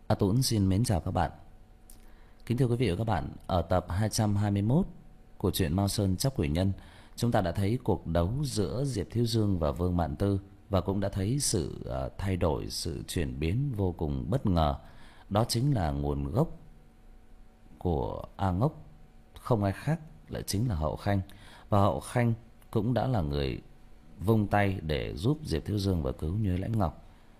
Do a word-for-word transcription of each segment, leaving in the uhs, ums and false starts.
A Tuấn xin mến chào các bạn. Kính thưa quý vị và các bạn, ở tập hai trăm hai mươi mốt của truyện Mao Sơn Tróc Quỷ Nhân, chúng ta đã thấy cuộc đấu giữa Diệp Thiếu Dương và Vương Mạn Tư, và cũng đã thấy sự uh, thay đổi, sự chuyển biến vô cùng bất ngờ. Đó chính là nguồn gốc của A Ngốc, không ai khác lại chính là Hậu Khanh. Và Hậu Khanh cũng đã là người vung tay để giúp Diệp Thiếu Dương và cứu Nhuế Lãnh Ngọc.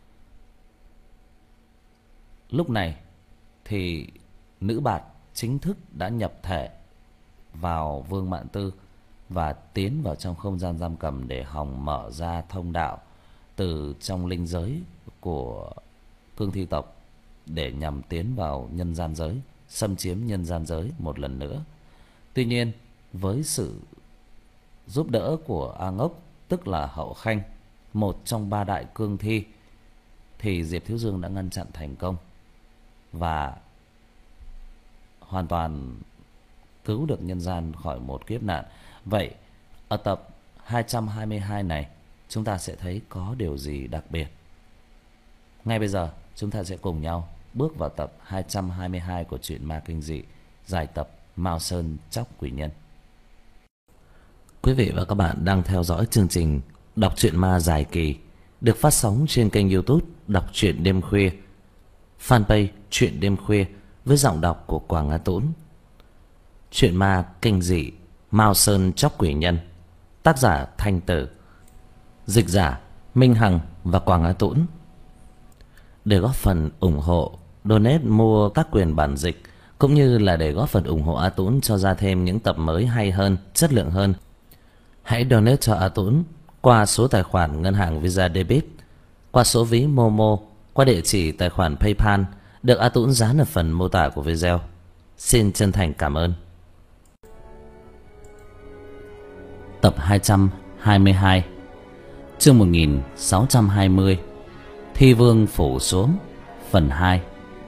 Lúc này thì nữ bạt chính thức đã nhập thể vào Vương Mạn Tư và tiến vào trong không gian giam cầm để hòng mở ra thông đạo từ trong linh giới của cương thi tộc để nhằm tiến vào nhân gian giới, xâm chiếm nhân gian giới một lần nữa. Tuy nhiên, với sự giúp đỡ của A Ngốc, tức là Hậu Khanh, một trong ba đại cương thi, thì Diệp Thiếu Dương đã ngăn chặn thành công và hoàn toàn cứu được nhân gian khỏi một kiếp nạn. Vậy ở tập hai trăm hai mươi hai này, chúng ta sẽ thấy có điều gì đặc biệt? Ngay bây giờ chúng ta sẽ cùng nhau bước vào tập hai trăm hai mươi hai của truyện ma kinh dị dài tập Mao Sơn Tróc Quỷ Nhân. Quý vị và các bạn đang theo dõi chương trình đọc truyện ma dài kỳ được phát sóng trên kênh YouTube Đọc Truyện Đêm Khuya, fanpage Truyện Đêm Khuya với giọng đọc của Quảng Á Tũng. Truyện ma kinh dị Mao Sơn Tróc Quỷ Nhân, tác giả Thanh Tử, dịch giả Minh Hằng và Quảng Á Tũng. Để góp phần ủng hộ, donate mua các quyền bản dịch, cũng như là để góp phần ủng hộ A Tũng cho ra thêm những tập mới hay hơn, chất lượng hơn, hãy donate cho A Tũng qua số tài khoản ngân hàng Visa Debit, qua số ví Momo, qua địa chỉ tài khoản PayPal được A Tũng dán ở phần mô tả của video. Xin chân thành cảm ơn. Tập hai trăm hai mươi hai, chương một nghìn sáu trăm hai mươi, Thi Vương phủ xuống, phần hai.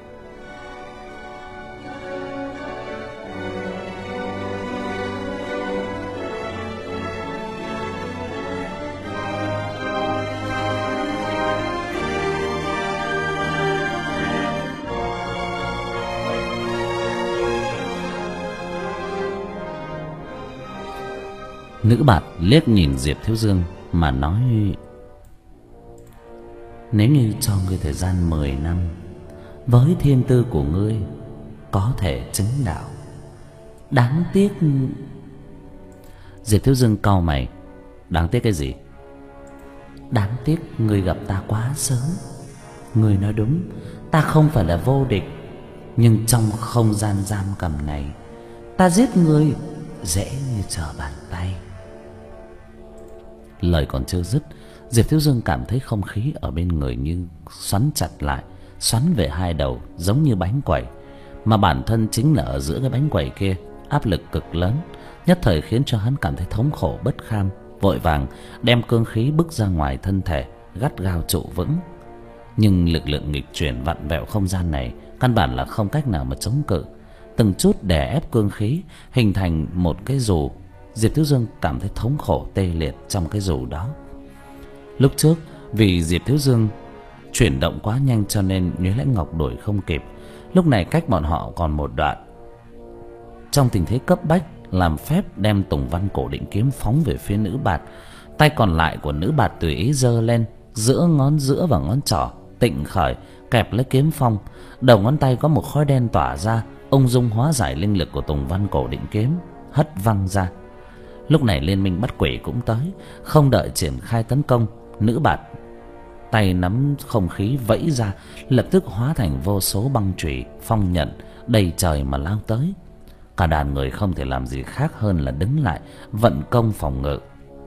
Nữ bạt liếc nhìn Diệp Thiếu Dương mà nói: nếu như cho ngươi thời gian mười năm, với thiên tư của ngươi có thể chứng đạo. Đáng tiếc. Diệp Thiếu Dương cau mày: đáng tiếc cái gì? Đáng tiếc ngươi gặp ta quá sớm. Ngươi nói đúng, ta không phải là vô địch, nhưng trong không gian giam cầm này, ta giết ngươi dễ như trở bàn tay. Lời còn chưa dứt, Diệp Thiếu Dương cảm thấy không khí ở bên người như xoắn chặt lại, xoắn về hai đầu giống như bánh quẩy, mà bản thân chính là ở giữa cái bánh quẩy kia. Áp lực cực lớn nhất thời khiến cho hắn cảm thấy thống khổ bất kham, vội vàng đem cương khí bức ra ngoài thân thể, gắt gao trụ vững. Nhưng lực lượng nghịch chuyển vặn vẹo không gian này căn bản là không cách nào mà chống cự, từng chút đè ép cương khí hình thành một cái dù. Diệp Thiếu Dương cảm thấy thống khổ tê liệt trong cái dù đó. Lúc trước vì Diệp Thiếu Dương chuyển động quá nhanh cho nên Nhuế Lãnh Ngọc đuổi không kịp. Lúc này cách bọn họ còn một đoạn. Trong tình thế cấp bách, làm phép đem Tùng Văn Cổ Định kiếm phóng về phía nữ bạt. Tay còn lại của nữ bạt tùy ý giơ lên, giữa ngón giữa và ngón trỏ tịnh khởi kẹp lấy kiếm phong. Đầu ngón tay có một khói đen tỏa ra, ung dung hóa giải linh lực của Tùng Văn Cổ Định kiếm, hất văng ra. Lúc này liên minh bắt quỷ cũng tới, không đợi triển khai tấn công, nữ bạt tay nắm không khí vẫy ra, lập tức hóa thành vô số băng chùy phong nhận đầy trời mà lao tới. Cả đàn người không thể làm gì khác hơn là đứng lại vận công phòng ngự.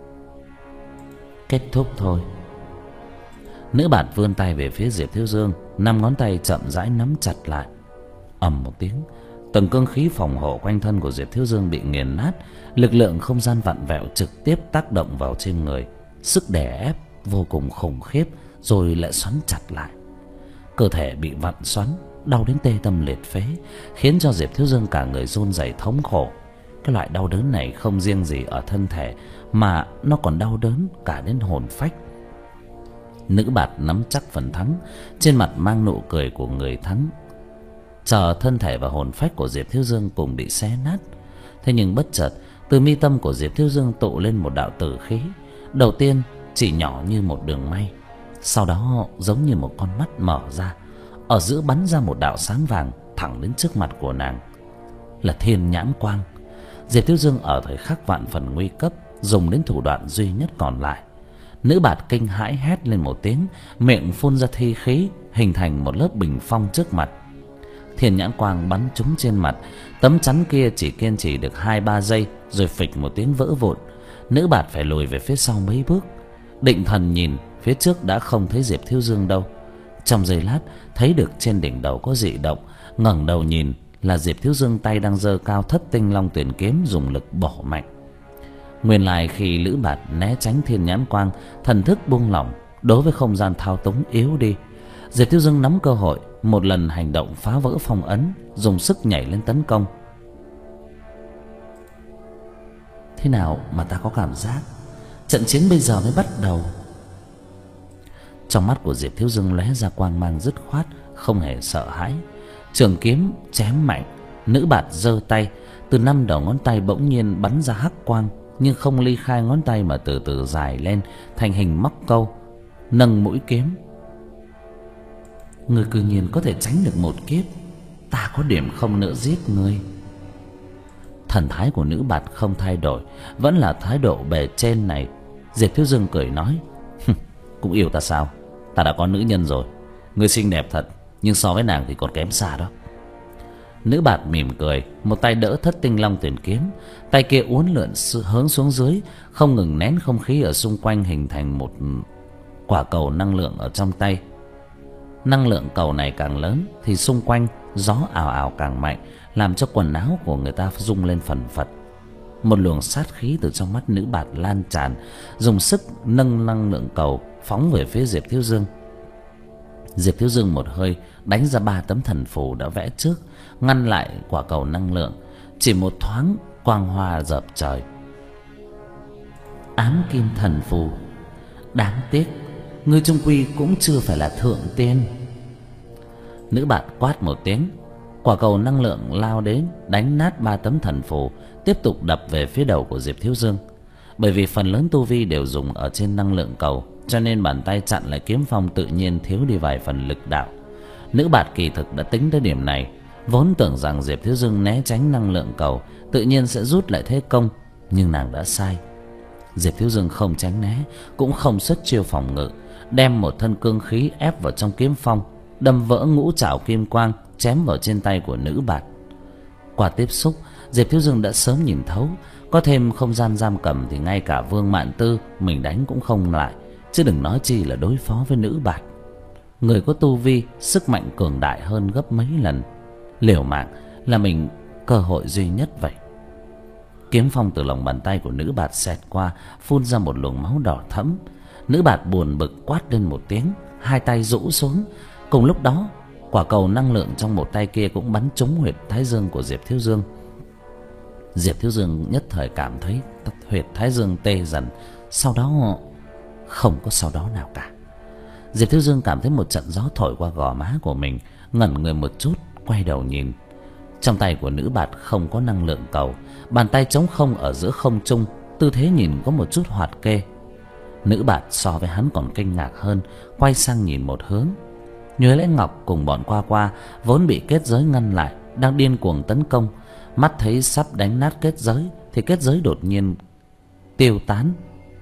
Kết thúc thôi. Nữ bạt vươn tay về phía Diệp Thiếu Dương, năm ngón tay chậm rãi nắm chặt lại. Ầm một tiếng, từng cương khí phòng hộ quanh thân của Diệp Thiếu Dương bị nghiền nát. Lực lượng không gian vặn vẹo trực tiếp tác động vào trên người, sức đè ép vô cùng khủng khiếp, rồi lại xoắn chặt lại. Cơ thể bị vặn xoắn, đau đến tê tâm liệt phế, khiến cho Diệp Thiếu Dương cả người run rẩy thống khổ. Cái loại đau đớn này không riêng gì ở thân thể, mà nó còn đau đớn cả đến hồn phách. Nữ bạt nắm chắc phần thắng, trên mặt mang nụ cười của người thắng. Chờ thân thể và hồn phách của Diệp Thiếu Dương cùng bị xé nát. Thế nhưng bất chợt, từ mi tâm của Diệp Thiếu Dương tụ lên một đạo tử khí. Đầu tiên chỉ nhỏ như một đường may, sau đó giống như một con mắt mở ra, ở giữa bắn ra một đạo sáng vàng thẳng đến trước mặt của nàng. Là Thiên Nhãn Quang. Diệp Thiếu Dương ở thời khắc vạn phần nguy cấp dùng đến thủ đoạn duy nhất còn lại. Nữ bạt kinh hãi hét lên một tiếng, miệng phun ra thi khí, hình thành một lớp bình phong trước mặt. Thiên Nhãn Quang bắn trúng trên mặt, tấm chắn kia chỉ kiên trì được hai ba giây rồi phịch một tiếng vỡ vụn. Nữ bạt phải lùi về phía sau mấy bước, định thần nhìn phía trước đã không thấy Diệp Thiếu Dương đâu. Trong giây lát thấy được trên đỉnh đầu có dị động, ngẩng đầu nhìn là Diệp Thiếu Dương tay đang giơ cao Thất Tinh Long Tuyển kiếm dùng lực bổ mạnh. Nguyên lai khi Lữ Bạt né tránh Thiên Nhãn Quang, thần thức buông lỏng, đối với không gian thao túng yếu đi. Diệp Thiếu Dương nắm cơ hội, một lần hành động phá vỡ phong ấn, dùng sức nhảy lên tấn công. Thế nào mà ta có cảm giác trận chiến bây giờ mới bắt đầu? Trong mắt của Diệp Thiếu Dương lóe ra quang mang dứt khoát, không hề sợ hãi. Trường kiếm chém mạnh, Nữ bạt giơ tay, từ năm đầu ngón tay bỗng nhiên bắn ra hắc quang, nhưng không ly khai ngón tay mà từ từ dài lên thành hình móc câu, nâng mũi kiếm. Ngươi cư nhiên có thể tránh được một kiếp, ta có điểm không nỡ giết ngươi. Thần thái của Nữ bạt không thay đổi, vẫn là thái độ bề trên này. Diệp Thiếu Dương cười nói: cũng yêu ta sao? Ta đã có nữ nhân rồi. Ngươi xinh đẹp thật, nhưng so với nàng thì còn kém xa đó. Nữ bạt mỉm cười, một tay đỡ Thất Tinh Long Tuyển kiếm, tay kia uốn lượn hướng xuống dưới, không ngừng nén không khí ở xung quanh, hình thành một quả cầu năng lượng ở trong tay. Năng lượng cầu này càng lớn thì xung quanh gió ào ào càng mạnh, làm cho quần áo của người ta rung lên phần phật. Một luồng sát khí từ trong mắt Nữ bạt lan tràn, dùng sức nâng năng lượng cầu phóng về phía Diệp Thiếu Dương. Diệp Thiếu Dương một hơi đánh ra ba tấm thần phù đã vẽ trước, ngăn lại quả cầu năng lượng. Chỉ một thoáng, quang hoa dợp trời. Ám kim thần phù, đáng tiếc ngươi chung quy cũng chưa phải là thượng tiên. Nữ bạt quát một tiếng, quả cầu năng lượng lao đến đánh nát ba tấm thần phù, tiếp tục đập về phía đầu của Diệp Thiếu Dương. Bởi vì phần lớn tu vi đều dùng ở trên năng lượng cầu, cho nên bàn tay chặn lại kiếm phong tự nhiên thiếu đi vài phần lực đạo. Nữ bạt kỳ thực đã tính tới điểm này, vốn tưởng rằng Diệp Thiếu Dương né tránh năng lượng cầu tự nhiên sẽ rút lại thế công, nhưng nàng đã sai. Diệp Thiếu Dương không tránh né, cũng không xuất chiêu phòng ngự, đem một thân cương khí ép vào trong kiếm phong, đâm vỡ ngũ trảo kim quang, chém vào trên tay của Nữ bạt. Qua tiếp xúc, Diệp Thiếu Dương đã sớm nhìn thấu, có thêm không gian giam cầm thì ngay cả Vương Mạn Tư mình đánh cũng không lại, chứ đừng nói chi là đối phó với Nữ bạt. Người có tu vi, sức mạnh cường đại hơn gấp mấy lần, liều mạng là mình cơ hội duy nhất vậy. Kiếm phong từ lòng bàn tay của Nữ bạt xẹt qua, phun ra một luồng máu đỏ thẫm. Nữ bạt buồn bực quát lên một tiếng, hai tay rũ xuống. Cùng lúc đó, quả cầu năng lượng trong một tay kia cũng bắn trúng huyệt thái dương của Diệp Thiếu Dương. Diệp Thiếu Dương nhất thời cảm thấy huyệt thái dương tê dần, sau đó không có sau đó nào cả. Diệp Thiếu Dương cảm thấy một trận gió thổi qua gò má của mình, ngẩn người một chút, quay đầu nhìn. Trong tay của Nữ bạt không có năng lượng cầu, bàn tay trống không ở giữa không trung, tư thế nhìn có một chút hoạt kê. Nữ bạt so với hắn còn kinh ngạc hơn, quay sang nhìn một hướng. Nhuế Lễ Ngọc cùng bọn Qua Qua vốn bị kết giới ngăn lại, đang điên cuồng tấn công. Mắt thấy sắp đánh nát kết giới thì kết giới đột nhiên tiêu tán.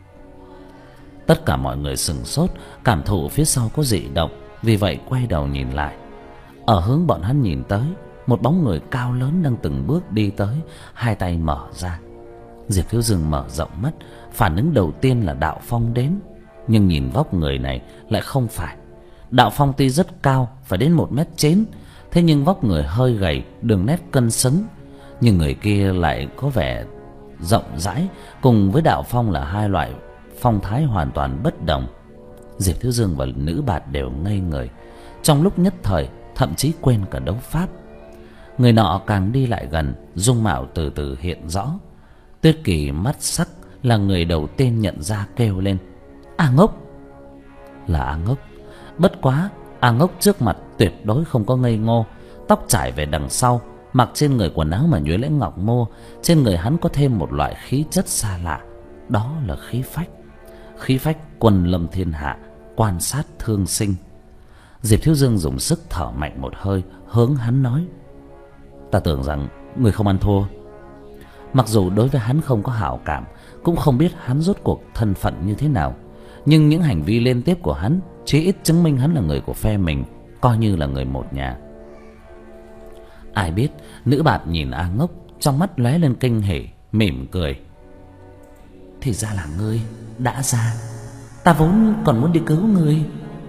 Tất cả mọi người sửng sốt, cảm thụ phía sau có dị động, vì vậy quay đầu nhìn lại. Ở hướng bọn hắn nhìn tới, một bóng người cao lớn đang từng bước đi tới, hai tay mở ra. Diệp Thiếu Dương mở rộng mắt, phản ứng đầu tiên là Đạo Phong đến, nhưng nhìn vóc người này lại không phải. Đạo Phong tuy rất cao, phải đến một mét chín, thế nhưng vóc người hơi gầy, đường nét cân xứng. Nhưng người kia lại có vẻ rộng rãi, cùng với Đạo Phong là hai loại phong thái hoàn toàn bất đồng. Diệp Thiếu Dương và Nữ bạt đều ngây người, trong lúc nhất thời thậm chí quên cả đấu pháp. Người nọ càng đi lại gần, dung mạo từ từ hiện rõ. Tuyết Kỳ mắt sắc là người đầu tiên nhận ra, kêu lên: "À ngốc!" là A Ngốc. Bất quá A Ngốc trước mặt tuyệt đối không có ngây ngô. Tóc trải về đằng sau, mặc trên người quần áo mà Nhuế Lãnh Ngọc mua. Trên người hắn có thêm một loại khí chất xa lạ, đó là khí phách. Khí phách quân lâm thiên hạ, quan sát thương sinh. Diệp Thiếu Dương dùng sức thở mạnh một hơi, hướng hắn nói: "Ta tưởng rằng người không ăn thua." Mặc dù đối với hắn không có hảo cảm, cũng không biết hắn rốt cuộc thân phận như thế nào, nhưng những hành vi liên tiếp của hắn chí ít chứng minh hắn là người của phe mình, coi như là người một nhà. Ai biết nữ bạt nhìn A Ngốc, trong mắt lóe lên kinh hỉ, mỉm cười: "Thì ra là ngươi đã ra, ta vốn còn muốn đi cứu ngươi."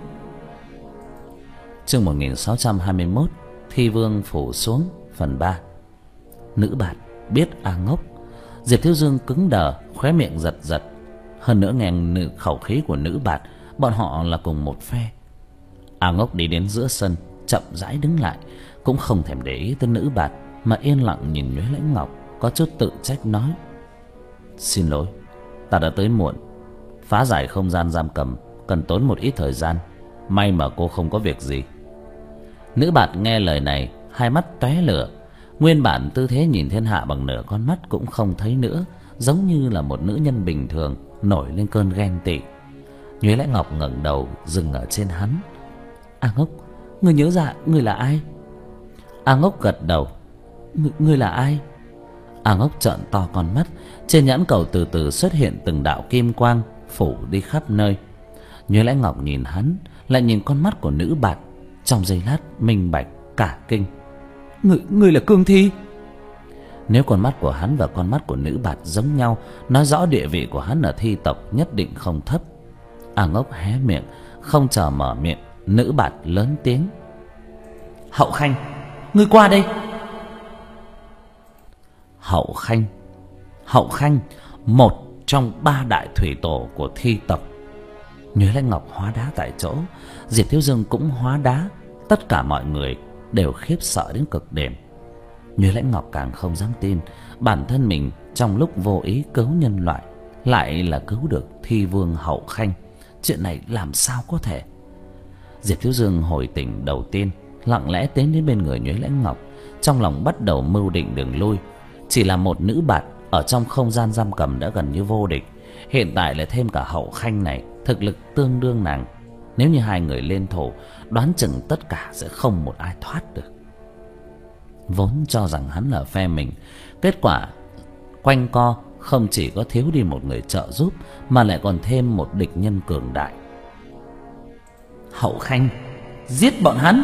Chương một nghìn sáu trăm hai mươi mốt, Thi Vương phủ xuống, phần ba. Nữ bạt biết A Ngốc. Diệp Thiếu Dương cứng đờ, khóe miệng giật giật. Hơn nữa nghe nữ khẩu khí của nữ bạt, bọn họ là cùng một phe. A Ngốc đi đến giữa sân, chậm rãi đứng lại, cũng không thèm để ý tới nữ bạt, mà yên lặng nhìn Nhuế Lãnh Ngọc, có chút tự trách nói: "Xin lỗi, ta đã tới muộn. Phá giải không gian giam cầm cần tốn một ít thời gian, may mà cô không có việc gì." Nữ bạt nghe lời này, hai mắt tóe lửa. Nguyên bản tư thế nhìn thiên hạ bằng nửa con mắt cũng không thấy nữa, giống như là một nữ nhân bình thường nổi lên cơn ghen tị. Nhuế Lãnh Ngọc ngẩng đầu dừng ở trên hắn. "A Ngốc, ngươi nhớ ra ngươi là ai?" A Ngốc gật đầu. "Ngươi là ai?" A Ngốc trợn to con mắt, trên nhãn cầu từ từ xuất hiện từng đạo kim quang phủ đi khắp nơi. Nhuế Lãnh Ngọc nhìn hắn, lại nhìn con mắt của nữ bạt, trong giây lát minh bạch cả kinh. Ngươi, ngươi là Cương Thi?" Nếu con mắt của hắn và con mắt của nữ bạt giống nhau, nói rõ địa vị của hắn ở thi tộc nhất định không thấp. A Ngốc hé miệng, không chờ mở miệng, nữ bạt lớn tiếng: "Hậu Khanh, ngươi qua đây." Hậu Khanh, Hậu Khanh, một trong ba đại thủy tổ của thi tộc. Nhuế Lãnh Ngọc hóa đá tại chỗ, Diệp Thiếu Dương cũng hóa đá, tất cả mọi người đều khiếp sợ đến cực điểm. Nhuế Lãnh Ngọc càng không dám tin bản thân mình trong lúc vô ý cứu nhân loại, lại là cứu được Thi Vương Hậu Khanh. Chuyện này làm sao có thể? Diệp Thiếu Dương hồi tỉnh đầu tiên, lặng lẽ tiến đến bên người Nhuế Lãnh Ngọc, trong lòng bắt đầu mưu định đường lui. Chỉ là một nữ bạt ở trong không gian giam cầm đã gần như vô địch, hiện tại lại thêm cả Hậu Khanh này, thực lực tương đương nàng. Nếu như hai người lên thổ, đoán chừng tất cả sẽ không một ai thoát được. Vốn cho rằng hắn là phe mình, kết quả quanh co không chỉ có thiếu đi một người trợ giúp, mà lại còn thêm một địch nhân cường đại. "Hậu Khanh, giết bọn hắn!"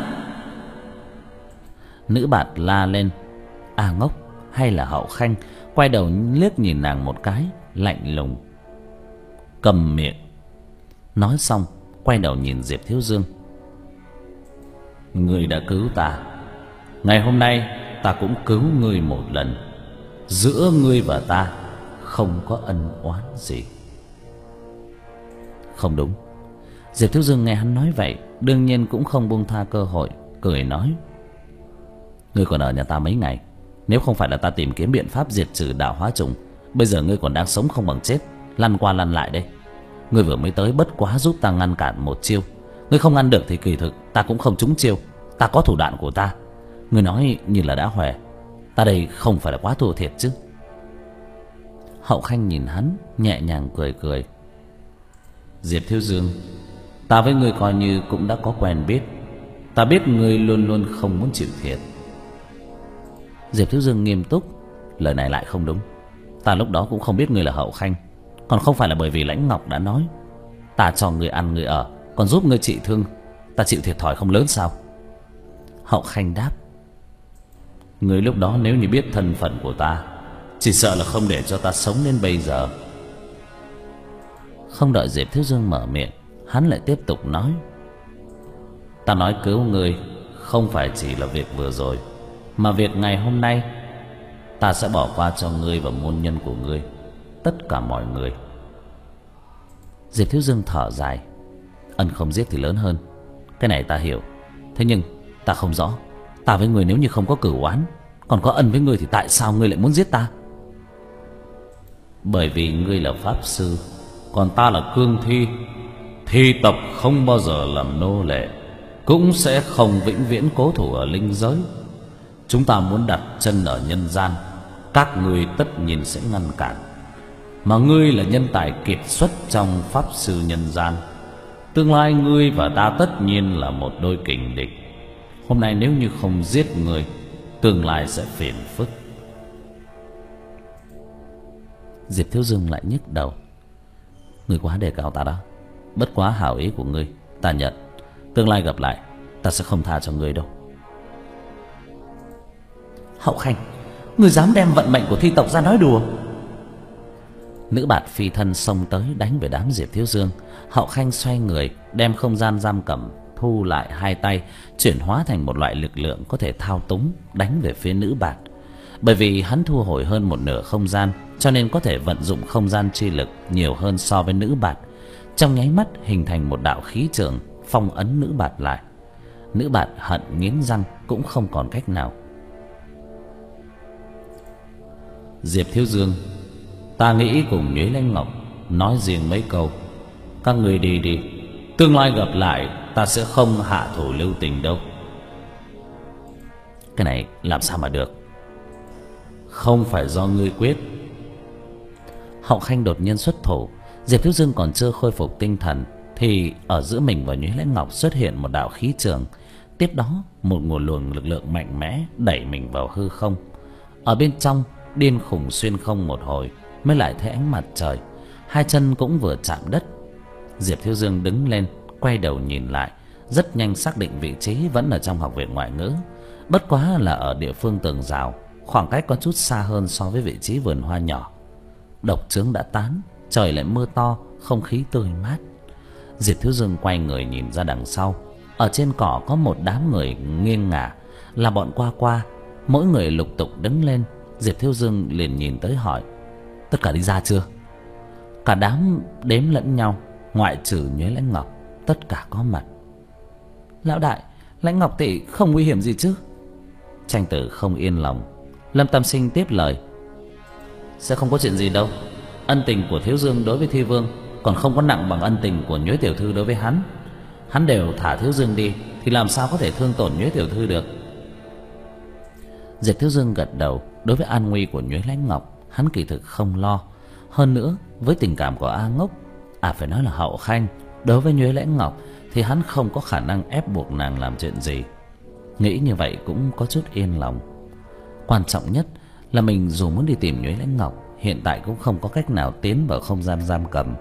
Nữ bạt la lên. A Ngốc hay là Hậu Khanh quay đầu liếc nhìn nàng một cái, lạnh lùng: "Cầm miệng." Nói xong quay đầu nhìn Diệp Thiếu Dương: "Ngươi đã cứu ta, ngày hôm nay ta cũng cứu ngươi một lần. Giữa ngươi và ta không có ân oán gì." Không đúng. Diệp Thiếu Dương nghe hắn nói vậy, đương nhiên cũng không buông tha cơ hội, cười nói: "Ngươi còn ở nhà ta mấy ngày, nếu không phải là ta tìm kiếm biện pháp diệt trừ đạo hóa trùng, bây giờ ngươi còn đang sống không bằng chết, lăn qua lăn lại đây. Ngươi vừa mới tới bất quá giúp ta ngăn cản một chiêu, ngươi không ngăn được thì kỳ thực ta cũng không trúng chiêu, ta có thủ đoạn của ta. Ngươi nói như là đã hòe, ta đây không phải là quá thua thiệt chứ?" Hậu Khanh nhìn hắn, nhẹ nhàng cười cười: "Diệp Thiếu Dương, ta với ngươi coi như cũng đã có quen biết. Ta biết ngươi luôn luôn không muốn chịu thiệt." Diệp Thiếu Dương nghiêm túc: "Lời này lại không đúng. Ta lúc đó cũng không biết ngươi là Hậu Khanh, còn không phải là bởi vì Lãnh Ngọc đã nói ta cho ngươi ăn ngươi ở, còn giúp ngươi trị thương, ta chịu thiệt thòi không lớn sao?" Hậu Khanh đáp: "Ngươi lúc đó nếu như biết thân phận của ta, chỉ sợ là không để cho ta sống đến bây giờ." Không đợi Diệp Thiếu Dương mở miệng, hắn lại tiếp tục nói: "Ta nói cứu ngươi không phải chỉ là việc vừa rồi, mà việc ngày hôm nay. Ta sẽ bỏ qua cho ngươi và môn nhân của ngươi, tất cả mọi người." Diệp Thiếu Dương thở dài: "Ân không giết thì lớn hơn, cái này ta hiểu. Thế nhưng ta không rõ, ta với ngươi nếu như không có cửu oán, còn có ân với ngươi, thì tại sao ngươi lại muốn giết ta?" "Bởi vì ngươi là pháp sư, còn ta là Cương Thi. Thi tộc không bao giờ làm nô lệ, cũng sẽ không vĩnh viễn cố thủ ở linh giới. Chúng ta muốn đặt chân ở nhân gian, các ngươi tất nhiên sẽ ngăn cản. Mà ngươi là nhân tài kiệt xuất trong pháp sư nhân gian, tương lai ngươi và ta tất nhiên là một đôi kình địch. Hôm nay nếu như không giết ngươi, tương lai sẽ phiền phức. Diệp Thiếu Dương lại nhức đầu. Ngươi quá đề cao ta đó. Bất quá hảo ý của ngươi ta nhận. Tương lai gặp lại, ta sẽ không tha cho ngươi đâu. Hậu Khanh, ngươi dám đem vận mệnh của thi tộc ra nói đùa? Nữ bạt phi thân xông tới đánh về đám Diệp Thiếu Dương. Hậu Khanh xoay người, đem không gian giam cầm thu lại hai tay, chuyển hóa thành một loại lực lượng có thể thao túng, đánh về phía nữ bạt. Bởi vì hắn thu hồi hơn một nửa không gian, cho nên có thể vận dụng không gian chi lực nhiều hơn so với nữ bạt. Trong nháy mắt hình thành một đạo khí trường phong ấn nữ bạt lại. Nữ bạt hận nghiến răng cũng không còn cách nào. Diệp Thiếu Dương, ta nghĩ cùng Nhuế Lãnh Ngọc nói riêng mấy câu. Các người đi đi, tương lai gặp lại ta sẽ không hạ thủ lưu tình đâu. Cái này làm sao mà được? Không phải do ngươi quyết. Hậu Khanh đột nhiên xuất thủ. Diệp Thiếu Dương còn chưa khôi phục tinh thần thì ở giữa mình và Nhuế Lãnh Ngọc xuất hiện một đạo khí trường. Tiếp đó một nguồn luồng lực lượng mạnh mẽ đẩy mình vào hư không. Ở bên trong điên khủng xuyên không một hồi mới lại thấy ánh mặt trời. Hai chân cũng vừa chạm đất. Diệp Thiếu Dương đứng lên, quay đầu nhìn lại, rất nhanh xác định vị trí vẫn ở trong học viện ngoại ngữ. Bất quá là ở địa phương tường rào, khoảng cách có chút xa hơn so với vị trí vườn hoa nhỏ. Độc chướng đã tán, trời lại mưa to, không khí tươi mát. Diệp Thiếu Dương quay người nhìn ra đằng sau. Ở trên cỏ có một đám người nghiêng ngả, là bọn qua qua. Mỗi người lục tục đứng lên. Diệp Thiếu Dương liền nhìn tới hỏi: tất cả đi ra chưa? Cả đám đếm lẫn nhau, ngoại trừ Nhuế Lãnh Ngọc, tất cả có mặt. Lão đại, Lãnh Ngọc tỷ không nguy hiểm gì chứ? Tranh Tử không yên lòng. Lâm Tam Sinh tiếp lời: sẽ không có chuyện gì đâu. Ân tình của Thiếu Dương đối với Thi Vương còn không có nặng bằng ân tình của Nhuế tiểu thư đối với hắn. Hắn đều thả Thiếu Dương đi thì làm sao có thể thương tổn Nhuế tiểu thư được. Diệp Thiếu Dương gật đầu. Đối với an nguy của Nhuế Lãnh Ngọc, hắn kỳ thực không lo. Hơn nữa với tình cảm của A Ngốc, à phải nói là Hậu Khanh, đối với Nhuế Lãnh Ngọc thì hắn không có khả năng ép buộc nàng làm chuyện gì. Nghĩ như vậy cũng có chút yên lòng. Quan trọng nhất là mình dù muốn đi tìm Nhuế Lãnh Ngọc, hiện tại cũng không có cách nào tiến vào không gian giam cầm.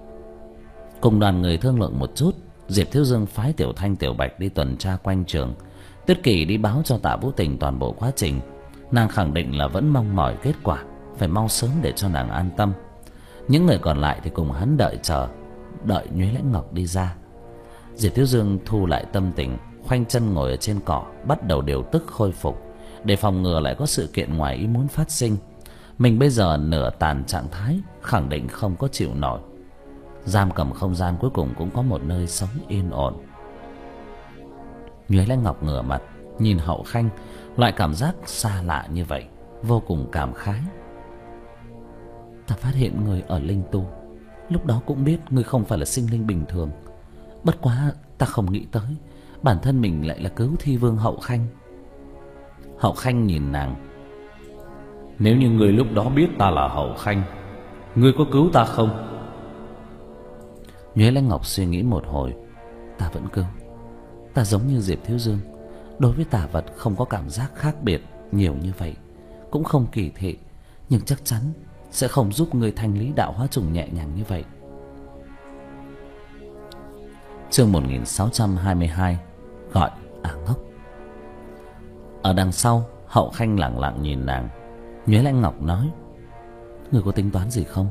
Cùng đoàn người thương lượng một chút, Diệp Thiếu Dương phái Tiểu Thanh Tiểu Bạch đi tuần tra quanh trường. Tuyết Kỳ đi báo cho Tạ Vũ Tình toàn bộ quá trình. Nàng khẳng định là vẫn mong mỏi kết quả, phải mau sớm để cho nàng an tâm. Những người còn lại thì cùng hắn đợi chờ, đợi Nhuế Lãnh Ngọc đi ra. Diệp Thiếu Dương thu lại tâm tình, khoanh chân ngồi ở trên cỏ, bắt đầu điều tức khôi phục, để phòng ngừa lại có sự kiện ngoài ý muốn phát sinh. Mình bây giờ nửa tàn trạng thái, khẳng định không có chịu nổi. Giam cầm không gian cuối cùng cũng có một nơi sống yên ổn. Nhuế Lãnh Ngọc ngửa mặt nhìn Hậu Khanh, loại cảm giác xa lạ như vậy vô cùng cảm khái. Ta phát hiện người ở linh tu, lúc đó cũng biết người không phải là sinh linh bình thường. Bất quá ta không nghĩ tới bản thân mình lại là cứu Thi Vương Hậu Khanh. Hậu Khanh nhìn nàng: nếu như người lúc đó biết ta là Hậu Khanh, người có cứu ta không? Nhuế Lãnh Ngọc suy nghĩ một hồi: ta vẫn cứu. Ta giống như Diệp Thiếu Dương, đối với tà vật không có cảm giác khác biệt nhiều như vậy, cũng không kỳ thị, nhưng chắc chắn sẽ không giúp người thanh lý đạo hóa trùng nhẹ nhàng như vậy. Chương một nghìn sáu trăm hai mươi hai, gọi A Ngốc. Ở đằng sau, Hậu Khanh lặng lặng nhìn nàng. Nhuế Lãnh Ngọc nói: người có tính toán gì không?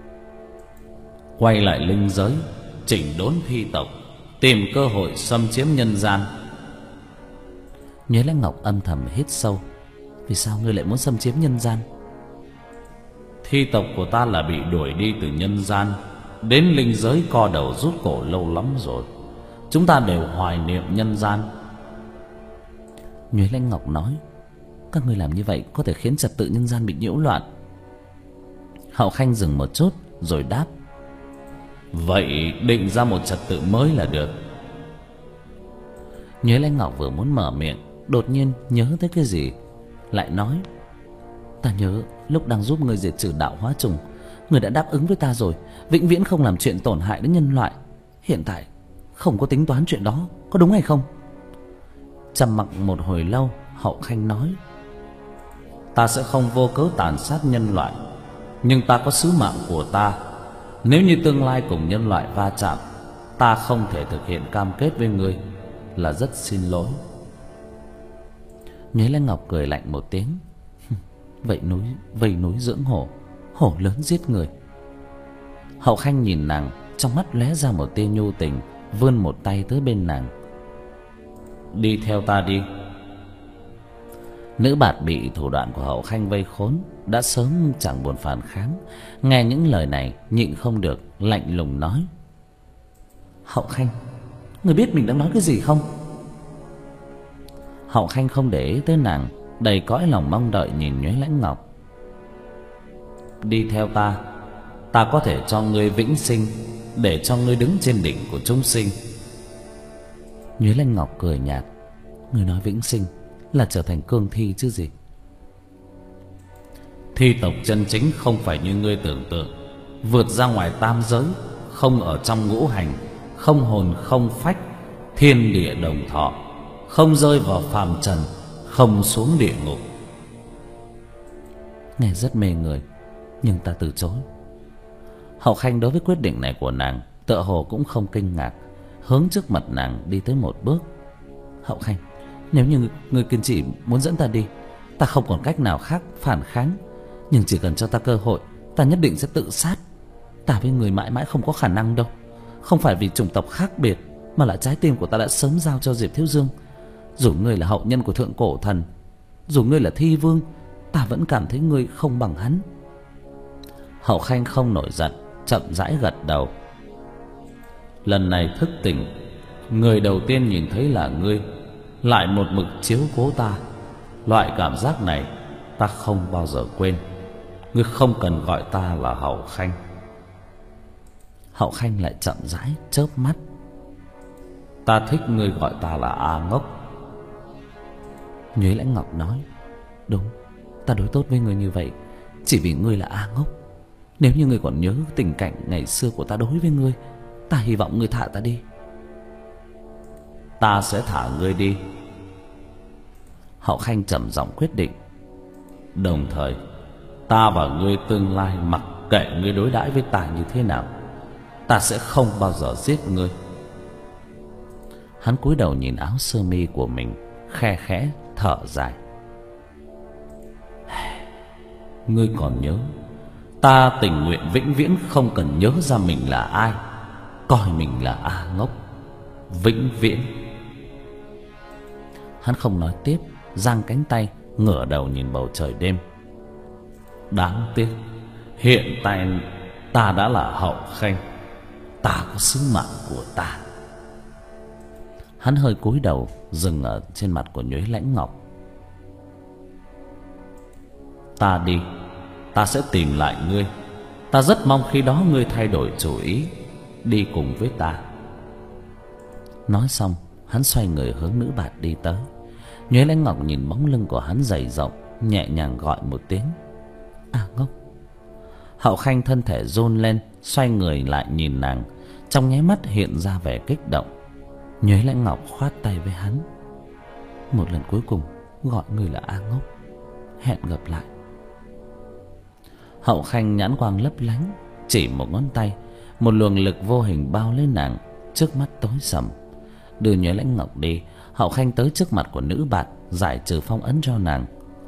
Quay lại linh giới, chỉnh đốn thi tộc, tìm cơ hội xâm chiếm nhân gian. Nhuế Lãnh Ngọc âm thầm hít sâu: vì sao ngươi lại muốn xâm chiếm nhân gian? Thi tộc của ta là bị đuổi đi từ nhân gian, đến linh giới co đầu rút cổ lâu lắm rồi. Chúng ta đều hoài niệm nhân gian. Nhuế Lãnh Ngọc nói: các ngươi làm như vậy có thể khiến trật tự nhân gian bị nhiễu loạn. Hậu Khanh dừng một chút rồi đáp: Vậy định ra một trật tự mới là được. Nhuế Lãnh Ngọc vừa muốn mở miệng, đột nhiên nhớ tới cái gì, lại nói: Ta nhớ lúc đang giúp ngươi diệt trừ đạo hóa trùng, ngươi đã đáp ứng với ta rồi, vĩnh viễn không làm chuyện tổn hại đến nhân loại. Hiện tại không có tính toán chuyện đó, có đúng hay không? Trầm mặc một hồi lâu, Hậu Khanh nói: Ta sẽ không vô cớ tàn sát nhân loại, nhưng ta có sứ mạng của ta. Nếu như tương lai cùng nhân loại va chạm, ta không thể thực hiện cam kết với ngươi, là rất xin lỗi. Nhuế Lãnh Ngọc cười lạnh một tiếng: Vậy núi vây núi dưỡng hổ, hổ lớn giết người. Hậu Khanh nhìn nàng, trong mắt lóe ra một tia nhu tình, vươn một tay tới bên nàng: Đi theo ta đi. Nữ bạt bị thủ đoạn của Hậu Khanh vây khốn, đã sớm chẳng buồn phản kháng. Nghe những lời này nhịn không được, lạnh lùng nói: Hậu Khanh, người biết mình đang nói cái gì không? Hậu Khanh không để ý tới nàng, đầy cõi lòng mong đợi nhìn Nhuế Lãnh Ngọc: Đi theo ta, ta có thể cho ngươi vĩnh sinh, để cho ngươi đứng trên đỉnh của chúng sinh. Nhuế Lãnh Ngọc cười nhạt: Người nói vĩnh sinh là trở thành cương thi chứ gì. Thi tộc chân chính không phải như ngươi tưởng tượng, vượt ra ngoài tam giới, không ở trong ngũ hành, không hồn không phách, thiên địa đồng thọ, không rơi vào phàm trần, không xuống địa ngục. Nghe rất mê người, nhưng ta từ chối. Hậu Khanh đối với quyết định này của nàng tựa hồ cũng không kinh ngạc, hướng trước mặt nàng đi tới một bước: Hậu Khanh, nếu như người kiên trì muốn dẫn ta đi, ta không còn cách nào khác phản kháng, nhưng chỉ cần cho ta cơ hội, ta nhất định sẽ tự sát. Ta với người mãi mãi không có khả năng đâu. Không phải vì chủng tộc khác biệt, mà là trái tim của ta đã sớm giao cho Diệp Thiếu Dương. Dù ngươi là hậu nhân của thượng cổ thần, dù ngươi là thi vương, ta vẫn cảm thấy ngươi không bằng hắn. Hậu Khanh không nổi giận, chậm rãi gật đầu: Lần này thức tỉnh, người đầu tiên nhìn thấy là ngươi, lại một mực chiếu cố ta. Loại cảm giác này ta không bao giờ quên. Ngươi không cần gọi ta là Hậu Khanh. Hậu Khanh lại chậm rãi chớp mắt: Ta thích ngươi gọi ta là A Ngốc. Nhuế Lãnh Ngọc nói: Đúng, ta đối tốt với ngươi như vậy chỉ vì ngươi là A Ngốc. Nếu như ngươi còn nhớ tình cảnh ngày xưa của ta đối với ngươi, ta hy vọng ngươi thả ta đi. Ta sẽ thả ngươi đi. Hậu Khanh trầm giọng quyết định: Đồng thời, ta và ngươi tương lai mặc kệ ngươi đối đãi với ta như thế nào, ta sẽ không bao giờ giết ngươi. Hắn cúi đầu nhìn áo sơ mi của mình, khe khẽ thở dài: Ngươi còn nhớ, ta tình nguyện vĩnh viễn không cần nhớ ra mình là ai, coi mình là A Ngốc, vĩnh viễn. Hắn không nói tiếp, giang cánh tay, ngửa đầu nhìn bầu trời đêm. Đáng tiếc, hiện tại ta đã là Hậu Khanh, ta có sứ mạng của ta. Hắn hơi cúi đầu, dừng ở trên mặt của Nhuế Lãnh Ngọc: Ta đi, ta sẽ tìm lại ngươi. Ta rất mong khi đó ngươi thay đổi chủ ý, đi cùng với ta. Nói xong, hắn xoay người hướng nữ bạt đi tới. Nhuế Lãnh Ngọc nhìn bóng lưng của hắn dày rộng, nhẹ nhàng gọi một tiếng: A Ngốc. Hậu Khanh thân thể run lên, xoay người lại nhìn nàng, trong nháy mắt hiện ra vẻ kích động. Nhuế Lãnh Ngọc khoát tay với hắn: Một lần cuối cùng gọi người là A Ngốc, hẹn gặp lại. Hậu Khanh nhãn quang lấp lánh, chỉ một ngón tay, một luồng lực vô hình bao lấy nàng, trước mắt tối sầm. Đưa Nhuế Lãnh Ngọc đi, Hậu Khanh tới trước mặt của nữ bạt, giải trừ phong ấn cho nàng.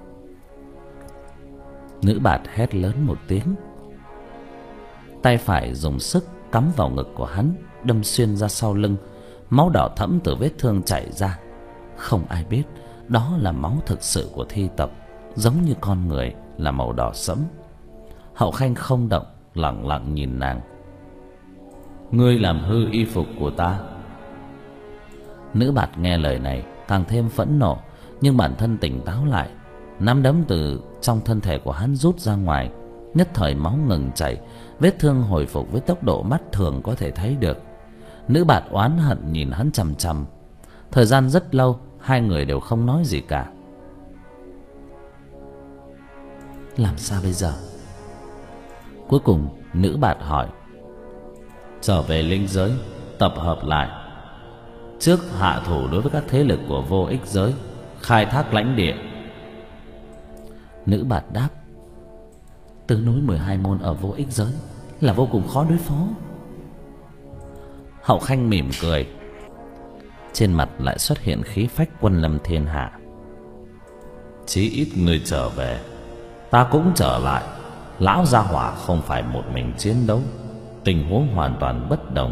Nữ bạt hét lớn một tiếng, tay phải dùng sức cắm vào ngực của hắn, đâm xuyên ra sau lưng. Máu đỏ thẫm từ vết thương chảy ra. Không ai biết đó là máu thực sự của thi tộc, giống như con người là màu đỏ sẫm. Hậu Khanh không động, lặng lặng nhìn nàng: Ngươi làm hư y phục của ta. Nữ bạt nghe lời này càng thêm phẫn nộ, nhưng bản thân tỉnh táo lại, nắm đấm từ trong thân thể của hắn rút ra ngoài, Nhất thời máu ngừng chảy, vết thương hồi phục với tốc độ mắt thường có thể thấy được. Nữ bạt oán hận nhìn hắn chằm chằm. Thời gian rất lâu, hai người đều không nói gì cả. Làm sao bây giờ? Cuối cùng nữ bạt hỏi. Trở về linh giới, tập hợp lại. Trước hạ thủ đối với các thế lực của vô ích giới, khai thác lãnh địa. Nữ bạt đáp. Tứ núi mười hai môn ở vô ích giới là vô cùng khó đối phó. Hậu Khanh mỉm cười, trên mặt lại xuất hiện khí phách quân lâm thiên hạ. Chí ít người trở về, ta cũng trở lại. Lão gia hỏa không phải một mình chiến đấu, tình huống hoàn toàn bất đồng.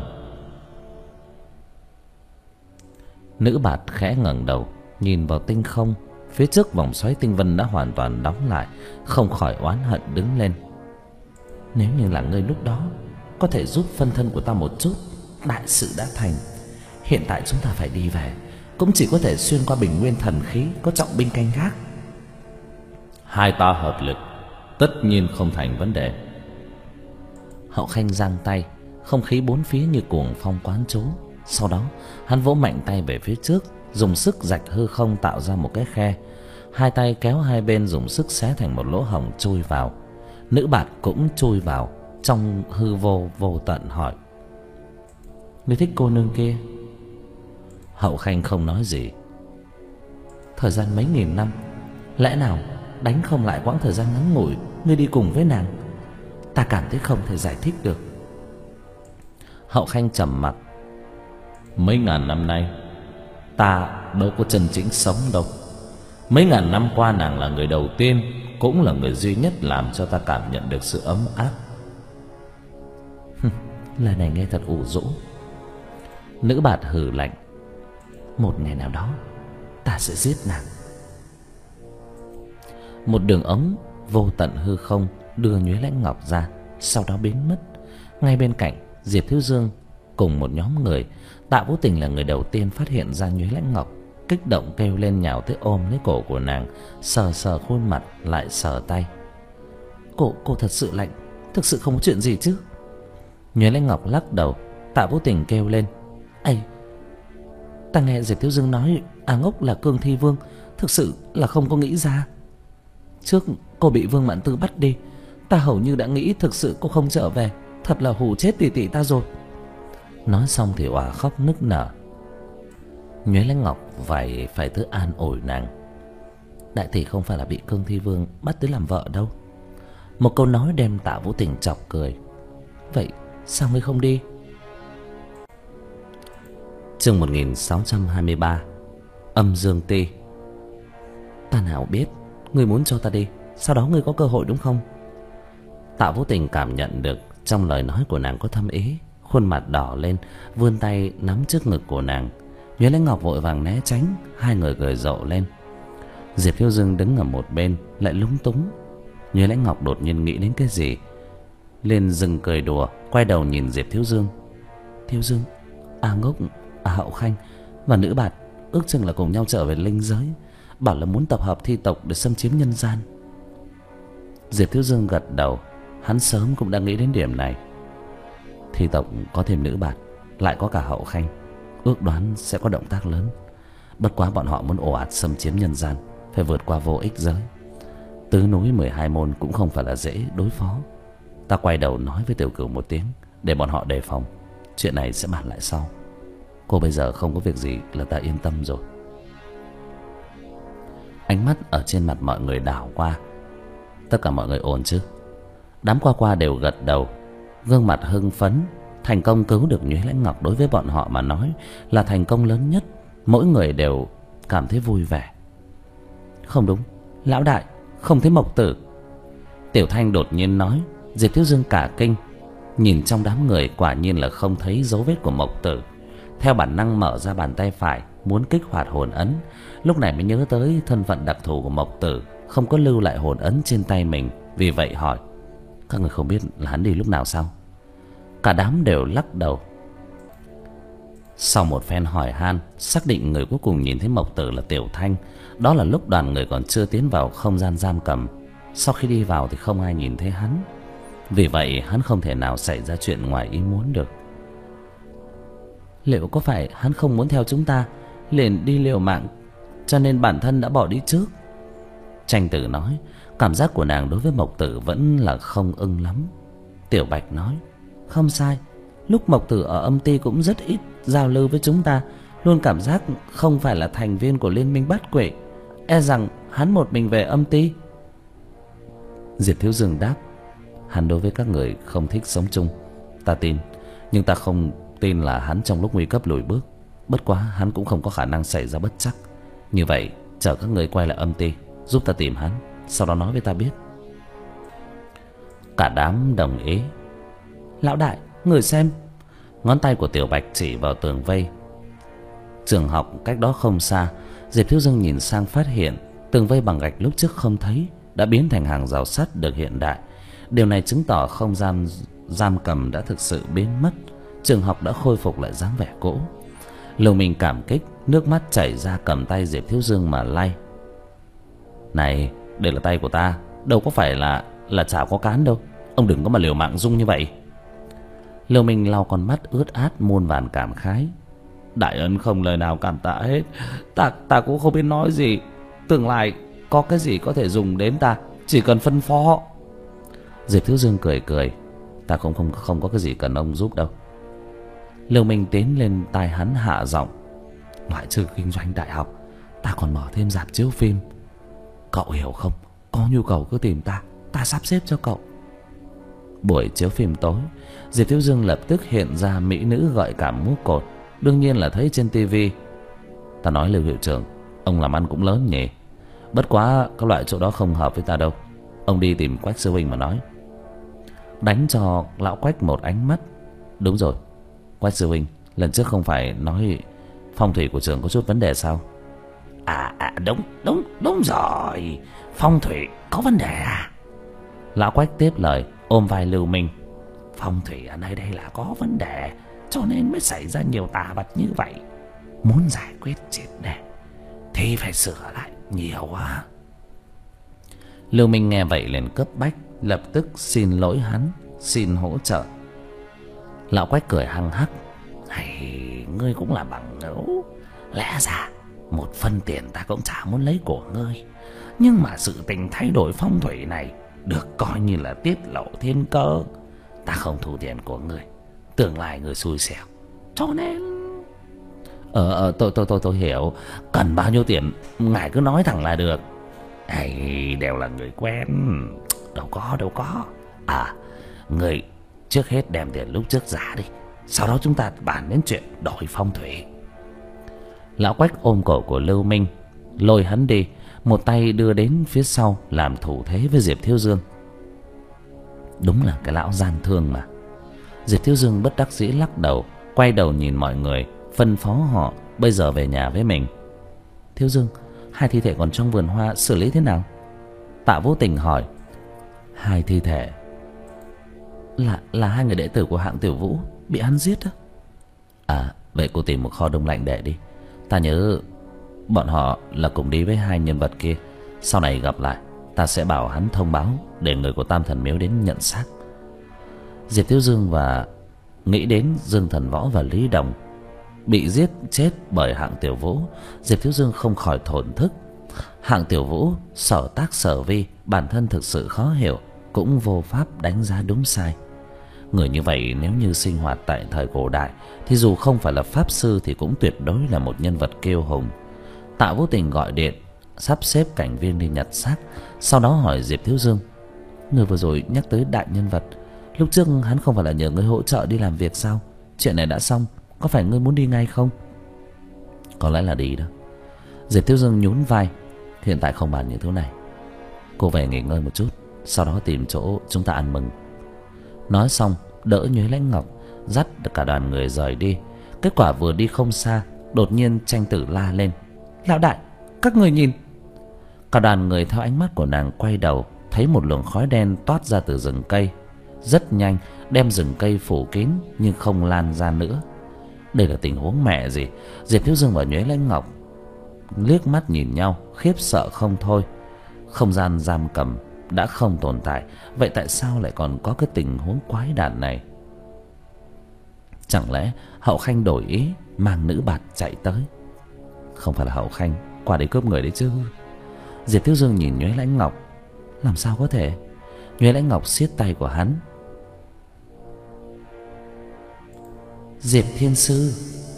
Nữ bạt khẽ ngẩng đầu nhìn vào tinh không. Phía trước vòng xoáy tinh vân đã hoàn toàn đóng lại, không khỏi oán hận đứng lên. Nếu như là ngươi lúc đó có thể giúp phân thân của ta một chút, đại sự đã thành. Hiện tại chúng ta phải đi về, cũng chỉ có thể xuyên qua bình nguyên thần khí có trọng binh canh gác. Hai ta hợp lực, tất nhiên không thành vấn đề. Hậu Khanh giang tay, không khí bốn phía như cuồng phong quán trú. Sau đó hắn vỗ mạnh tay về phía trước, dùng sức rạch hư không tạo ra một cái khe. Hai tay kéo hai bên dùng sức xé thành một lỗ hổng chui vào. Nữ bạt cũng chui vào trong hư vô vô tận, hỏi. Ngươi thích cô nương kia? Hậu Khanh không nói gì. Thời gian mấy nghìn năm, lẽ nào đánh không lại quãng thời gian ngắn ngủi ngươi đi cùng với nàng? Ta cảm thấy không thể giải thích được. Hậu Khanh trầm mặc. Mấy ngàn năm nay ta đâu có chân chính sống đâu. Mấy ngàn năm qua nàng là người đầu tiên, cũng là người duy nhất làm cho ta cảm nhận được sự ấm áp. Lời này nghe thật ủ rũ. Nữ bạt hừ lạnh. Một ngày nào đó ta sẽ giết nàng. Một đường ống vô tận hư không đưa Nhuế Lãnh Ngọc ra, sau đó biến mất. Ngay bên cạnh, Diệp Thiếu Dương cùng một nhóm người. Tạ Vũ Tình là người đầu tiên phát hiện ra Nhuế Lãnh Ngọc, kích động kêu lên nhào tới ôm lấy cổ của nàng, sờ sờ khuôn mặt lại sờ tay. Cô, cô thật sự lạnh, thực sự không có chuyện gì chứ? Nhuế Lãnh Ngọc lắc đầu. Tạ Vũ Tình kêu lên. Ây, ta nghe Diệp Thiếu Dương nói A Ngốc là Cương Thi Vương, thực sự là không có nghĩ ra. Trước cô bị Vương Mạn Tư bắt đi, ta hầu như đã nghĩ thực sự cô không trở về, thật là hù chết tỷ tỷ ta rồi. Nói xong thì òa khóc nức nở. Nhuế Lãnh Ngọc phải phải tới an ủi nàng. Đại tỷ không phải là bị Cương Thi Vương bắt tới làm vợ đâu. Một câu nói đem Tạ Vũ Tình chọc cười. Vậy sao ngươi không đi? Chương một nghìn sáu trăm hai mươi ba. Âm Dương Ti. Ta nào biết ngươi muốn cho ta đi, sau đó ngươi có cơ hội đúng không? Tạ Vũ Tình cảm nhận được trong lời nói của nàng có thâm ý, khuôn mặt đỏ lên, vươn tay nắm trước ngực của nàng. Nhuế Lãnh Ngọc vội vàng né tránh, hai người cười rộ lên. Diệp Thiếu Dương đứng ở một bên lại lúng túng. Nhuế Lãnh Ngọc đột nhiên nghĩ đến cái gì, liền dừng cười đùa, quay đầu nhìn Diệp Thiếu Dương. Thiếu Dương, A Ngốc, A Hậu Khanh và nữ bạt ước chừng là cùng nhau trở về linh giới, bảo là muốn tập hợp thi tộc để xâm chiếm nhân gian. Diệp Thiếu Dương gật đầu, hắn sớm cũng đã nghĩ đến điểm này. Thi tộc có thêm nữ bạt, lại có cả Hậu Khanh, ước đoán sẽ có động tác lớn. Bất quá bọn họ muốn ồ ạt xâm chiếm nhân gian, phải vượt qua vô ích giới. Tứ núi mười hai môn cũng không phải là dễ đối phó. Ta quay đầu nói với Tiểu Cửu một tiếng, để bọn họ đề phòng. Chuyện này sẽ bàn lại sau. Cô bây giờ không có việc gì là ta yên tâm rồi. Ánh mắt ở trên mặt mọi người đảo qua. Tất cả mọi người ổn chứ? Đám qua qua đều gật đầu, gương mặt hưng phấn. Thành công cứu được Nhuế Lãnh Ngọc đối với bọn họ mà nói là thành công lớn nhất. Mỗi người đều cảm thấy vui vẻ. Không đúng, lão đại, không thấy Mộc Tử. Tiểu Thanh đột nhiên nói. Diệp Thiếu Dương cả kinh, nhìn trong đám người quả nhiên là không thấy dấu vết của Mộc Tử. Theo bản năng mở ra bàn tay phải muốn kích hoạt hồn ấn. Lúc này mới nhớ tới thân phận đặc thù của Mộc Tử, không có lưu lại hồn ấn trên tay mình, vì vậy hỏi. Các người không biết là hắn đi lúc nào sao? Cả đám đều lắc đầu. Sau một phen hỏi han, xác định người cuối cùng nhìn thấy Mộc Tử là Tiểu Thanh. Đó là lúc đoàn người còn chưa tiến vào không gian giam cầm. sau khi đi vào thì không ai nhìn thấy hắn. Vì vậy hắn không thể nào xảy ra chuyện ngoài ý muốn được. Liệu có phải hắn không muốn theo chúng ta, liền đi liều mạng, cho nên bản thân đã bỏ đi trước? Tranh Tử nói. Cảm giác của nàng đối với Mộc Tử vẫn là không ưng lắm. Tiểu Bạch nói. Không sai, lúc Mộc Tử ở âm ty cũng rất ít giao lưu với chúng ta, luôn cảm giác không phải là thành viên của liên minh Bát Quỷ. E rằng hắn một mình về âm ty. Diệp Thiếu Dương đáp. Hắn đối với các người không thích sống chung, ta tin. Nhưng ta không tin là hắn trong lúc nguy cấp lùi bước. Bất quá hắn cũng không có khả năng xảy ra bất trắc. Như vậy chờ các người quay lại âm ty, giúp ta tìm hắn, sau đó nói với ta biết. Cả đám đồng ý. Lão đại, người xem. Ngón tay của Tiểu Bạch chỉ vào tường vây trường học cách đó không xa. Diệp Thiếu Dương nhìn sang phát hiện tường vây bằng gạch lúc trước không thấy đã biến thành hàng rào sắt được hiện đại. Điều này chứng tỏ không gian giam cầm đã thực sự biến mất. Trường học đã khôi phục lại dáng vẻ cũ. Lưu Minh cảm kích, nước mắt chảy ra, cầm tay Diệp Thiếu Dương mà lay. Này, đây là tay của ta, đâu có phải là là chảo có cán đâu. Ông đừng có mà liều mạng dung như vậy. Lưu Minh lau con mắt ướt át muôn vàn cảm khái. Đại ân không lời nào cảm tạ hết. Ta ta cũng không biết nói gì. Tương lai có cái gì có thể dùng đến ta, chỉ cần phân phó. Diệp Thiếu Dương cười cười. Ta cũng không không có cái gì cần ông giúp đâu. Lưu Minh tiến lên tai hắn hạ giọng. Ngoại trừ kinh doanh đại học, ta còn mở thêm rạp chiếu phim. Cậu hiểu không? Có nhu cầu cứ tìm ta, ta sắp xếp cho cậu. Buổi chiếu phim tối, Diệp Thiếu Dương lập tức hiện ra mỹ nữ gợi cảm múa cột. Đương nhiên là thấy trên tivi. Ta nói Lưu hiệu trưởng, ông làm ăn cũng lớn nhỉ. Bất quá các loại chỗ đó không hợp với ta đâu. Ông đi tìm Quách sư huynh mà nói. Đánh cho lão Quách một ánh mắt. Đúng rồi, Quách sư huynh, lần trước không phải nói phong thủy của trường có chút vấn đề sao? À, à đúng, đúng, đúng rồi. Phong thủy có vấn đề à? Lão Quách tiếp lời, ôm vai Lưu Minh. Phong thủy ở nơi đây là có vấn đề, cho nên mới xảy ra nhiều tà vật như vậy. Muốn giải quyết triệt để thì phải sửa lại nhiều quá. Lưu Minh nghe vậy liền cấp bách, lập tức xin lỗi hắn, xin hỗ trợ. Lão Quách cười hăng hắc. Hay, ngươi cũng là bằng hữu, lẽ ra một phân tiền ta cũng chả muốn lấy của ngươi. Nhưng mà sự tình thay đổi phong thủy này được coi như là tiết lộ thiên cơ. Ta không thu tiền của ngươi, tương lai ngươi xui xẻo, cho nên Ờ, ờ tôi, tôi, tôi, tôi hiểu. Cần bao nhiêu tiền ngài cứ nói thẳng là được. Hay, đều là người quen. Đâu có, đâu có. À, người trước hết đem tiền lúc trước giá đi, sau đó chúng ta bàn đến chuyện đổi phong thủy. Lão Quách ôm cổ của Lưu Minh, lôi hắn đi, một tay đưa đến phía sau làm thủ thế với Diệp Thiếu Dương. Đúng là cái lão gian thương mà. Diệp Thiếu Dương bất đắc dĩ lắc đầu, quay đầu nhìn mọi người, phân phó họ bây giờ về nhà với mình. Thiếu Dương, hai thi thể còn trong vườn hoa xử lý thế nào? Tạ Vô Tình hỏi. Hai thi thể là là hai người đệ tử của hạng Tiểu Vũ bị hắn giết á? À, vậy cô tìm một kho đông lạnh để đi. Ta nhớ bọn họ là cùng đi với hai nhân vật kia. Sau này gặp lại, ta sẽ bảo hắn thông báo để người của Tam Thần Miếu đến nhận xác. Diệp Thiếu Dương và nghĩ đến Dương Thần Võ và Lý Đồng bị giết chết bởi hạng Tiểu Vũ. Diệp Thiếu Dương không khỏi thổn thức. Hạng Tiểu Vũ sở tác sở vi, bản thân thực sự khó hiểu, cũng vô pháp đánh giá đúng sai. Người như vậy nếu như sinh hoạt tại thời cổ đại thì dù không phải là pháp sư thì cũng tuyệt đối là một nhân vật kiêu hùng. Tạ Vô Tình gọi điện sắp xếp cảnh viên đi nhặt xác, sau đó hỏi Diệp Thiếu Dương. Người vừa rồi nhắc tới đại nhân vật, lúc trước hắn không phải là nhờ ngươi hỗ trợ đi làm việc sao? Chuyện này đã xong, có phải ngươi muốn đi ngay không? Có lẽ là đi đó. Diệp Thiếu Dương nhún vai. Hiện tại không bàn những thứ này. Cô về nghỉ ngơi một chút, sau đó tìm chỗ chúng ta ăn mừng. Nói xong đỡ Nhuế Lãnh Ngọc, dắt cả đoàn người rời đi. Kết quả vừa đi không xa, đột nhiên Tranh Tử la lên. Lão đại, các người nhìn. Cả đoàn người theo ánh mắt của nàng quay đầu, thấy một luồng khói đen toát ra từ rừng cây, rất nhanh đem rừng cây phủ kín nhưng không lan ra nữa. Đây là tình huống mẹ gì? Diệp Thiếu Dương và Nhuế Lãnh Ngọc liếc mắt nhìn nhau, khiếp sợ không thôi. Không gian giam cầm đã không tồn tại, vậy tại sao lại còn có cái tình huống quái đản này? Chẳng lẽ Hậu Khanh đổi ý mang nữ bạt chạy tới? Không phải là Hậu Khanh qua đấy cướp người đấy chứ? Diệp Thiếu Dương nhìn Nhuế Lãnh Ngọc. Làm sao có thể? Nhuế Lãnh Ngọc siết tay của hắn. Diệp Thiên Sư.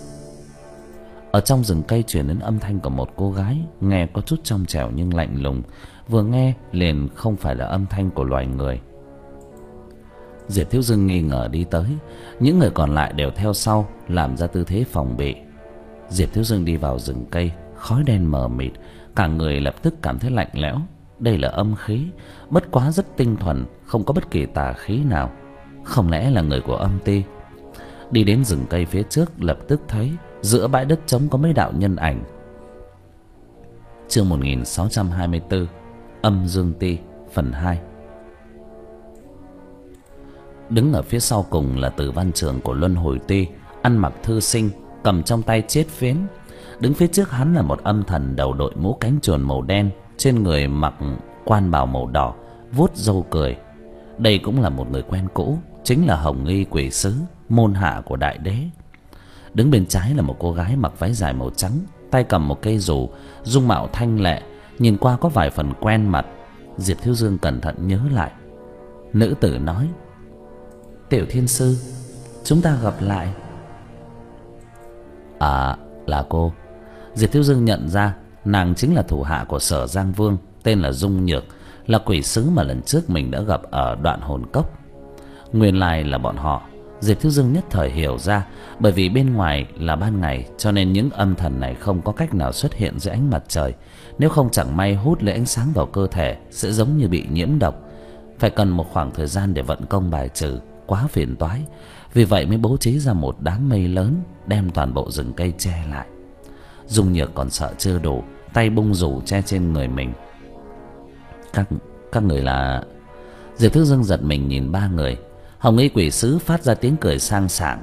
Ở trong rừng cây truyền đến âm thanh của một cô gái, nghe có chút trong trẻo nhưng lạnh lùng. Vừa nghe liền không phải là âm thanh của loài người. Diệp Thiếu Dương nghi ngờ đi tới. Những người còn lại đều theo sau, làm ra tư thế phòng bị. Diệp Thiếu Dương đi vào rừng cây, khói đen mờ mịt, cả người lập tức cảm thấy lạnh lẽo. Đây là âm khí, bất quá rất tinh thuần, không có bất kỳ tà khí nào. Không lẽ là người của âm ti? Đi đến rừng cây phía trước, lập tức thấy giữa bãi đất trống có mấy đạo nhân ảnh. Chương một nghìn sáu trăm hai mươi tư, Âm Dương Ti phần hai. Đứng ở phía sau cùng là Từ Văn Trường của Luân Hồi Ti, ăn mặc thư sinh, cầm trong tay chiết phiến. Đứng phía trước hắn là một âm thần đầu đội mũ cánh chuồn màu đen, trên người mặc quan bào màu đỏ, vuốt râu cười. Đây cũng là một người quen cũ, chính là Hồng Nghi Quỷ Sứ, môn hạ của Đại Đế. Đứng bên trái là một cô gái mặc váy dài màu trắng, tay cầm một cây dù, dung mạo thanh lệ, nhìn qua có vài phần quen mặt. Diệp Thiếu Dương cẩn thận nhớ lại. Nữ tử nói: Tiểu Thiên Sư, chúng ta gặp lại. À, là cô. Diệp Thiếu Dương nhận ra nàng chính là thủ hạ của Sở Giang Vương, tên là Dung Nhược, là quỷ sứ mà lần trước mình đã gặp ở Đoạn Hồn Cốc. Nguyên lai là bọn họ. Diệp Thiếu Dương nhất thời hiểu ra, bởi vì bên ngoài là ban ngày cho nên những âm thần này không có cách nào xuất hiện dưới ánh mặt trời. Nếu không chẳng may hút lấy ánh sáng vào cơ thể sẽ giống như bị nhiễm độc, phải cần một khoảng thời gian để vận công bài trừ, quá phiền toái. Vì vậy mới bố trí ra một đám mây lớn đem toàn bộ rừng cây che lại. Dung Nhược còn sợ chưa đủ, tay bung rủ che trên người mình. Các các người là... Diệp Thiếu Dương giật mình nhìn ba người. Hồng Y Quỷ Sứ phát ra tiếng cười sang sảng.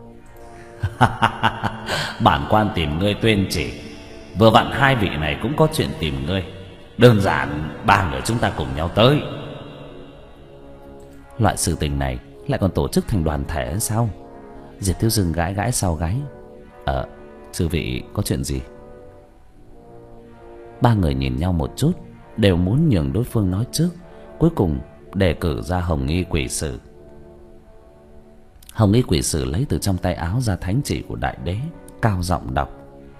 Bản quan tìm ngươi tuyên chỉ, vừa vặn hai vị này cũng có chuyện tìm ngươi. Đơn giản ba người chúng ta cùng nhau tới. Loại sự tình này lại còn tổ chức thành đoàn thể hay sao? Diệp Thiếu Dương gãi gãi sau gáy. Ờ, sư vị có chuyện gì? Ba người nhìn nhau một chút, đều muốn nhường đối phương nói trước. Cuối cùng đề cử ra Hồng Y Quỷ Sử. Hồng Y Quỷ Sử lấy từ trong tay áo ra thánh chỉ của Đại Đế, cao giọng đọc: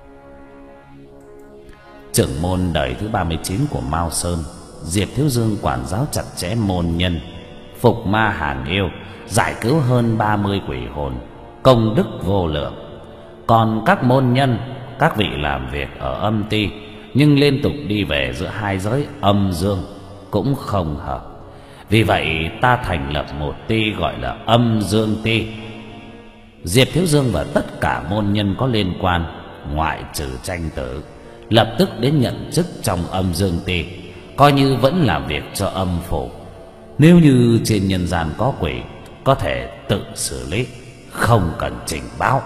Trưởng môn đời thứ ba mươi chín của Mao Sơn, Diệp Thiếu Dương quản giáo chặt chẽ môn nhân, phục ma hàng yêu, giải cứu hơn ba mươi quỷ hồn, công đức vô lượng. Còn các môn nhân, các vị làm việc ở âm ti nhưng liên tục đi về giữa hai giới âm dương cũng không hợp. Vì vậy ta thành lập một ti gọi là Âm Dương Ti. Diệp Thiếu Dương và tất cả môn nhân có liên quan, ngoại trừ Tranh Tử, lập tức đến nhận chức trong Âm Dương Ti, coi như vẫn làm việc cho âm phủ. Nếu như trên nhân gian có quỷ, có thể tự xử lý, không cần trình báo.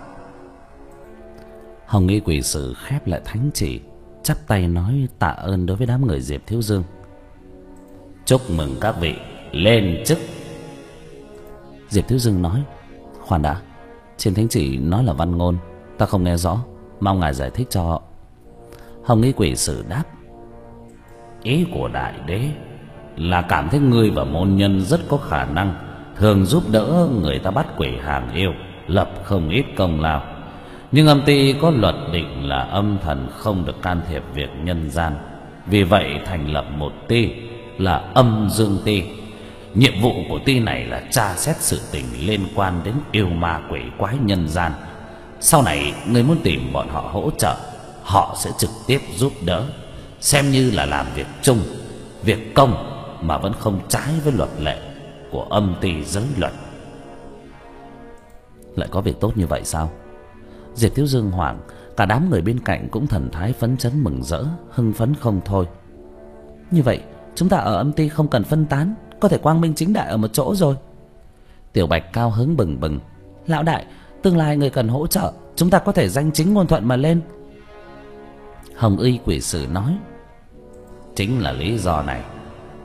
Hồng Y Quỷ Sử khép lại thánh chỉ, chắp tay nói tạ ơn đối với đám người Diệp Thiếu Dương. Chúc mừng các vị lên chức. Diệp Thiếu Dương nói: Khoan đã, trên thánh chỉ nói là văn ngôn, ta không nghe rõ, mong ngài giải thích cho. Hồng Y Quỷ Sử đáp: Ý của Đại Đế là cảm thấy ngươi và môn nhân rất có khả năng, thường giúp đỡ người ta bắt quỷ hàng yêu, lập không ít công lao. Nhưng âm ty có luật định là âm thần không được can thiệp việc nhân gian. Vì vậy thành lập một ty là Âm Dương Ti. Nhiệm vụ của ty này là tra xét sự tình liên quan đến yêu ma quỷ quái nhân gian. Sau này người muốn tìm bọn họ hỗ trợ, họ sẽ trực tiếp giúp đỡ, xem như là làm việc chung, việc công mà vẫn không trái với luật lệ của âm ty giới luật. Lại có việc tốt như vậy sao? Diệp Thiếu Dương hoảng, cả đám người bên cạnh cũng thần thái phấn chấn mừng rỡ, hưng phấn không thôi. Như vậy chúng ta ở âm ty không cần phân tán, có thể quang minh chính đại ở một chỗ rồi. Tiểu Bạch cao hứng bừng bừng: Lão đại, tương lai người cần hỗ trợ, chúng ta có thể danh chính ngôn thuận mà lên. Hồng Y Quỷ Sử nói: Chính là lý do này,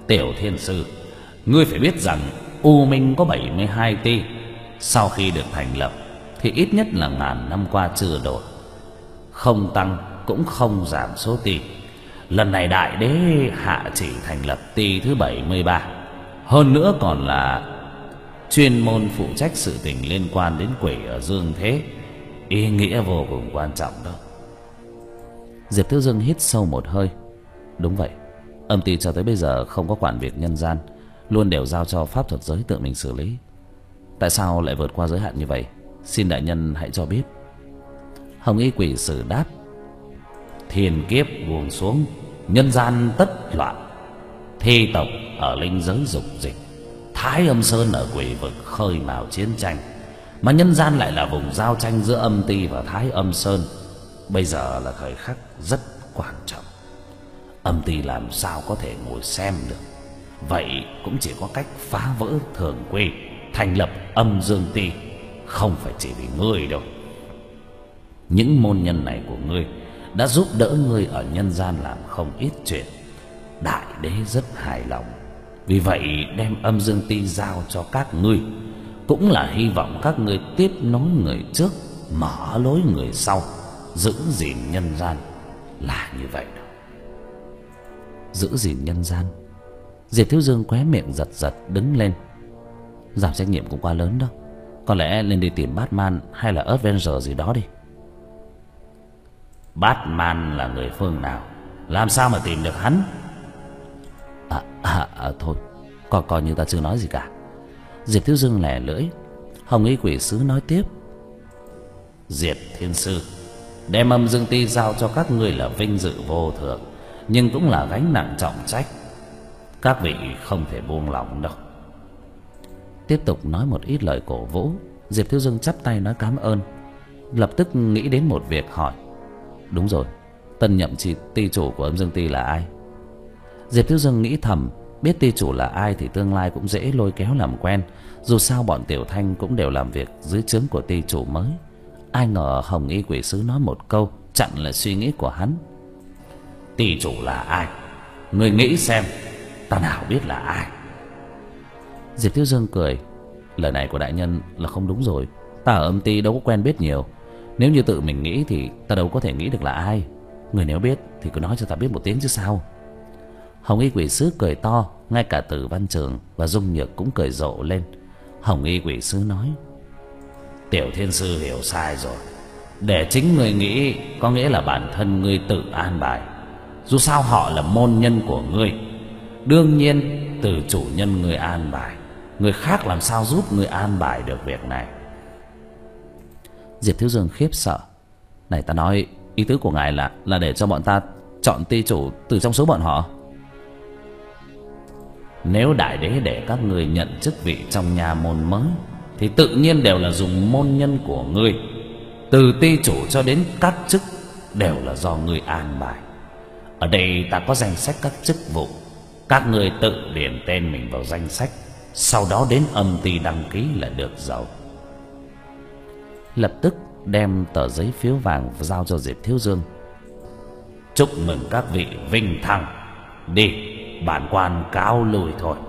Tiểu Thiên Sư, ngươi phải biết rằng U Minh có bảy mươi hai ti. Sau khi được thành lập thì ít nhất là ngàn năm qua chưa đổi, không tăng cũng không giảm số ti. Lần này đại đế hạ chỉ thành lập ti thứ bảy mươi ba. Hơn nữa còn là chuyên môn phụ trách sự tình liên quan đến quỷ ở dương thế. Ý nghĩa vô cùng quan trọng đó. Diệp Thiếu Dương hít sâu một hơi. Đúng vậy, âm ty cho tới bây giờ không có quản việc nhân gian, luôn đều giao cho pháp thuật giới tự mình xử lý. Tại sao lại vượt qua giới hạn như vậy? Xin đại nhân hãy cho biết. Hồng Y Quỷ Sử đáp: thiên kiếp buông xuống, nhân gian tất loạn. Thi tộc ở linh giới dục dịch, Thái Âm Sơn ở quỷ vực khơi mào chiến tranh. Mà nhân gian lại là vùng giao tranh giữa âm ty và Thái Âm Sơn. Bây giờ là thời khắc rất quan trọng. Âm ty làm sao có thể ngồi xem được. Vậy cũng chỉ có cách phá vỡ thường quy, thành lập âm dương ty. Không phải chỉ vì ngươi đâu. Những môn nhân này của ngươi đã giúp đỡ ngươi ở nhân gian làm không ít chuyện. Đại đế rất hài lòng. Vì vậy đem âm dương ty giao cho các ngươi, cũng là hy vọng các ngươi tiếp nối người trước, mở lối người sau, giữ gìn nhân gian. Là như vậy đó. Giữ gìn nhân gian? Diệp Thiếu Dương khóe miệng giật giật đứng lên. Giảm trách nhiệm cũng quá lớn đó. Có lẽ lên đi tìm Batman hay là Avenger gì đó đi. Batman là người phương nào? Làm sao mà tìm được hắn? À, à, à thôi, coi coi như ta chưa nói gì cả. Diệp Thiếu Dương lẻ lưỡi. Hồng Y Quỷ Sứ nói tiếp: Diệp Thiên Sư, đem âm dương ty giao cho các ngươi là vinh dự vô thượng, nhưng cũng là gánh nặng trọng trách. Các vị không thể buông lỏng đâu. Tiếp tục nói một ít lời cổ vũ. Diệp Thiếu Dương chắp tay nói cảm ơn. Lập tức nghĩ đến một việc hỏi: đúng rồi, tân nhậm chi ty chủ của âm dương ty là ai? Diệp Thiếu Dương nghĩ thầm, biết ty chủ là ai thì tương lai cũng dễ lôi kéo làm quen. Dù sao bọn Tiểu Thanh cũng đều làm việc dưới trướng của ty chủ mới. Ai ngờ Hồng Y Quỷ Sứ nói một câu chặn lại suy nghĩ của hắn. Ty chủ là ai? Người nghĩ xem, ta nào biết là ai. Diệp Thiếu Dương cười: lời này của đại nhân là không đúng rồi. Ta ở âm ty đâu có quen biết nhiều. Nếu như tự mình nghĩ thì ta đâu có thể nghĩ được là ai. Người nếu biết thì cứ nói cho ta biết một tiếng chứ sao. Hồng Y Quỷ Sứ cười to. Ngay cả Tử Văn Trường và Dung Nhược cũng cười rộ lên. Hồng Y Quỷ Sứ nói: Tiểu Thiên Sư hiểu sai rồi. Để chính người nghĩ có nghĩa là bản thân ngươi tự an bài. Dù sao họ là môn nhân của ngươi, đương nhiên từ chủ nhân ngươi an bài. Người khác làm sao giúp ngươi an bài được việc này? Diệp Thiếu Dương khiếp sợ: này, ta nói ý tứ của ngài là là để cho bọn ta chọn ty chủ từ trong số bọn họ? Nếu đại đế để các ngươi nhận chức vị trong nhà môn mới thì tự nhiên đều là dùng môn nhân của ngươi. Từ ty chủ cho đến các chức đều là do ngươi an bài. Ở đây ta có danh sách các chức vụ, các ngươi tự điền tên mình vào danh sách, sau đó đến âm ty đăng ký là được rồi. Lập tức đem tờ giấy phiếu vàng giao cho Diệp Thiếu Dương. Chúc mừng các vị vinh thăng. Đi, bản quan cáo lui thôi.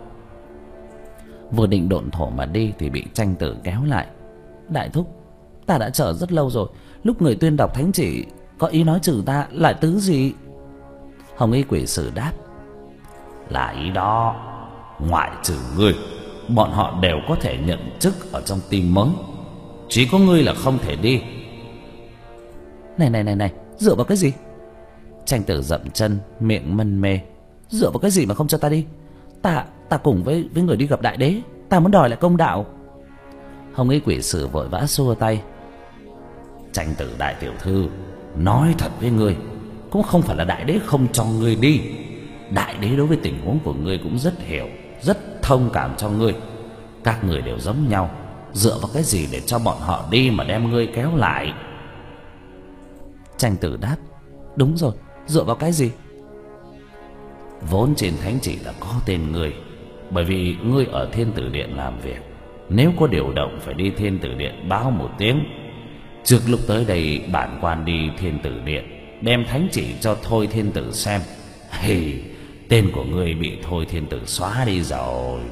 Vừa định độn thổ mà đi thì bị Tranh Tử kéo lại. Đại thúc, ta đã chờ rất lâu rồi. Lúc người tuyên đọc thánh chỉ có ý nói trừ ta lại tứ gì? Hồng Y Quỷ Sử đáp: là ý đó, ngoại trừ ngươi, bọn họ đều có thể nhận chức ở trong team mới. Chỉ có ngươi là không thể đi. Này này này này, dựa vào cái gì? Tranh Tử dậm chân, miệng mân mê. Dựa vào cái gì mà không cho ta đi? Ta ta cùng với với người đi gặp đại đế, ta muốn đòi lại công đạo. Hồng Y Quỷ Sử vội vã xua tay: Tranh Tử đại tiểu thư, nói thật với ngươi, cũng không phải là đại đế không cho ngươi đi. Đại đế đối với tình huống của ngươi cũng rất hiểu, rất thông cảm cho ngươi. Các người đều giống nhau, dựa vào cái gì để cho bọn họ đi mà đem ngươi kéo lại? Tranh Tử đáp: đúng rồi, dựa vào cái gì? Vốn trên thánh chỉ đã có tên ngươi, bởi vì ngươi ở Thiên Tử Điện làm việc. Nếu có điều động phải đi Thiên Tử Điện báo một tiếng. Trước lúc tới đây bản quan đi Thiên Tử Điện, đem thánh chỉ cho Thôi Thiên Tử xem. Hì, tên của ngươi bị Thôi Thiên Tử xóa đi rồi.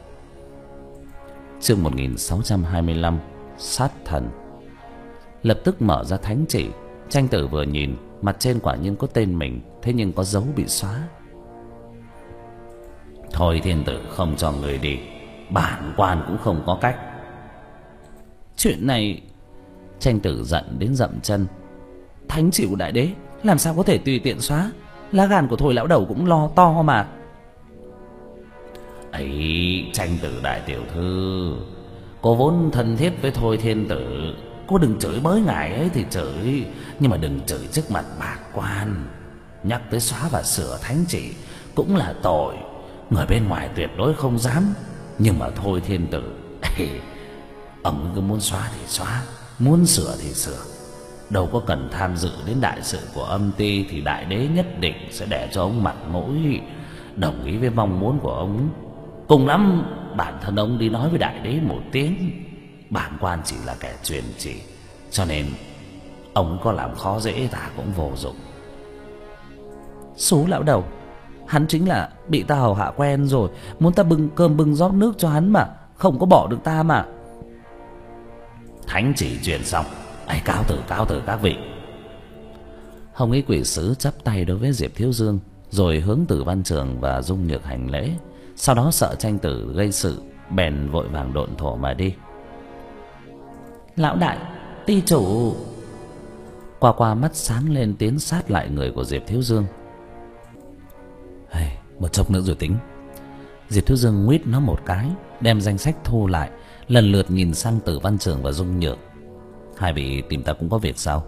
Chương một nghìn sáu trăm hai mươi lăm. Sát thần. Lập tức mở ra thánh chỉ. Tranh tử vừa nhìn, mặt trên quả nhiên có tên mình, thế nhưng có dấu bị xóa. Thôi Thiên Tử không cho người đi, bản quan cũng không có cách. Chuyện này... Tranh tử giận đến dậm chân. Thánh chỉ của đại đế làm sao có thể tùy tiện xóa? Lá gan của Thôi lão đầu cũng lo to mà. Ấy, Tranh Tử đại tiểu thư, cô vốn thân thiết với Thôi Thiên Tử, cô đừng chửi bới ngài ấy thì chửi, nhưng mà đừng chửi trước mặt bạc quan. Nhắc tới xóa và sửa thánh chỉ cũng là tội, người bên ngoài tuyệt đối không dám. Nhưng mà Thôi Thiên Tử, ông cứ muốn xóa thì xóa, muốn sửa thì sửa, đâu có cần tham dự đến đại sự của âm ty thì đại đế nhất định sẽ để cho ông mặt mũi, đồng ý với mong muốn của ông. Cùng lắm bản thân ông đi nói với đại đế một tiếng, bản quan chỉ là kẻ truyền chỉ, cho nên ông có làm khó dễ ta cũng vô dụng. Số lão đầu, hắn chính là bị ta hầu hạ quen rồi, muốn ta bưng cơm bưng rót nước cho hắn mà, không có bỏ được ta mà. Thánh chỉ truyền xong, ấy, cáo từ cáo từ các vị. Hồng Y quỷ sứ chắp tay đối với Diệp Thiếu Dương, rồi hướng Tử Văn Trường và Dung Nhược hành lễ. Sau đó sợ Tranh tử gây sự, bèn vội vàng độn thổ mà đi. Lão đại, ty chủ. Qua qua mắt sáng lên tiến sát lại người của Diệp Thiếu Dương. Hey, một chốc nữa rồi tính. Diệp Thiếu Dương nguýt nó một cái, đem danh sách thu lại, lần lượt nhìn sang Tử Văn Trường và Dung Nhược. Hai vị tìm ta cũng có việc sao?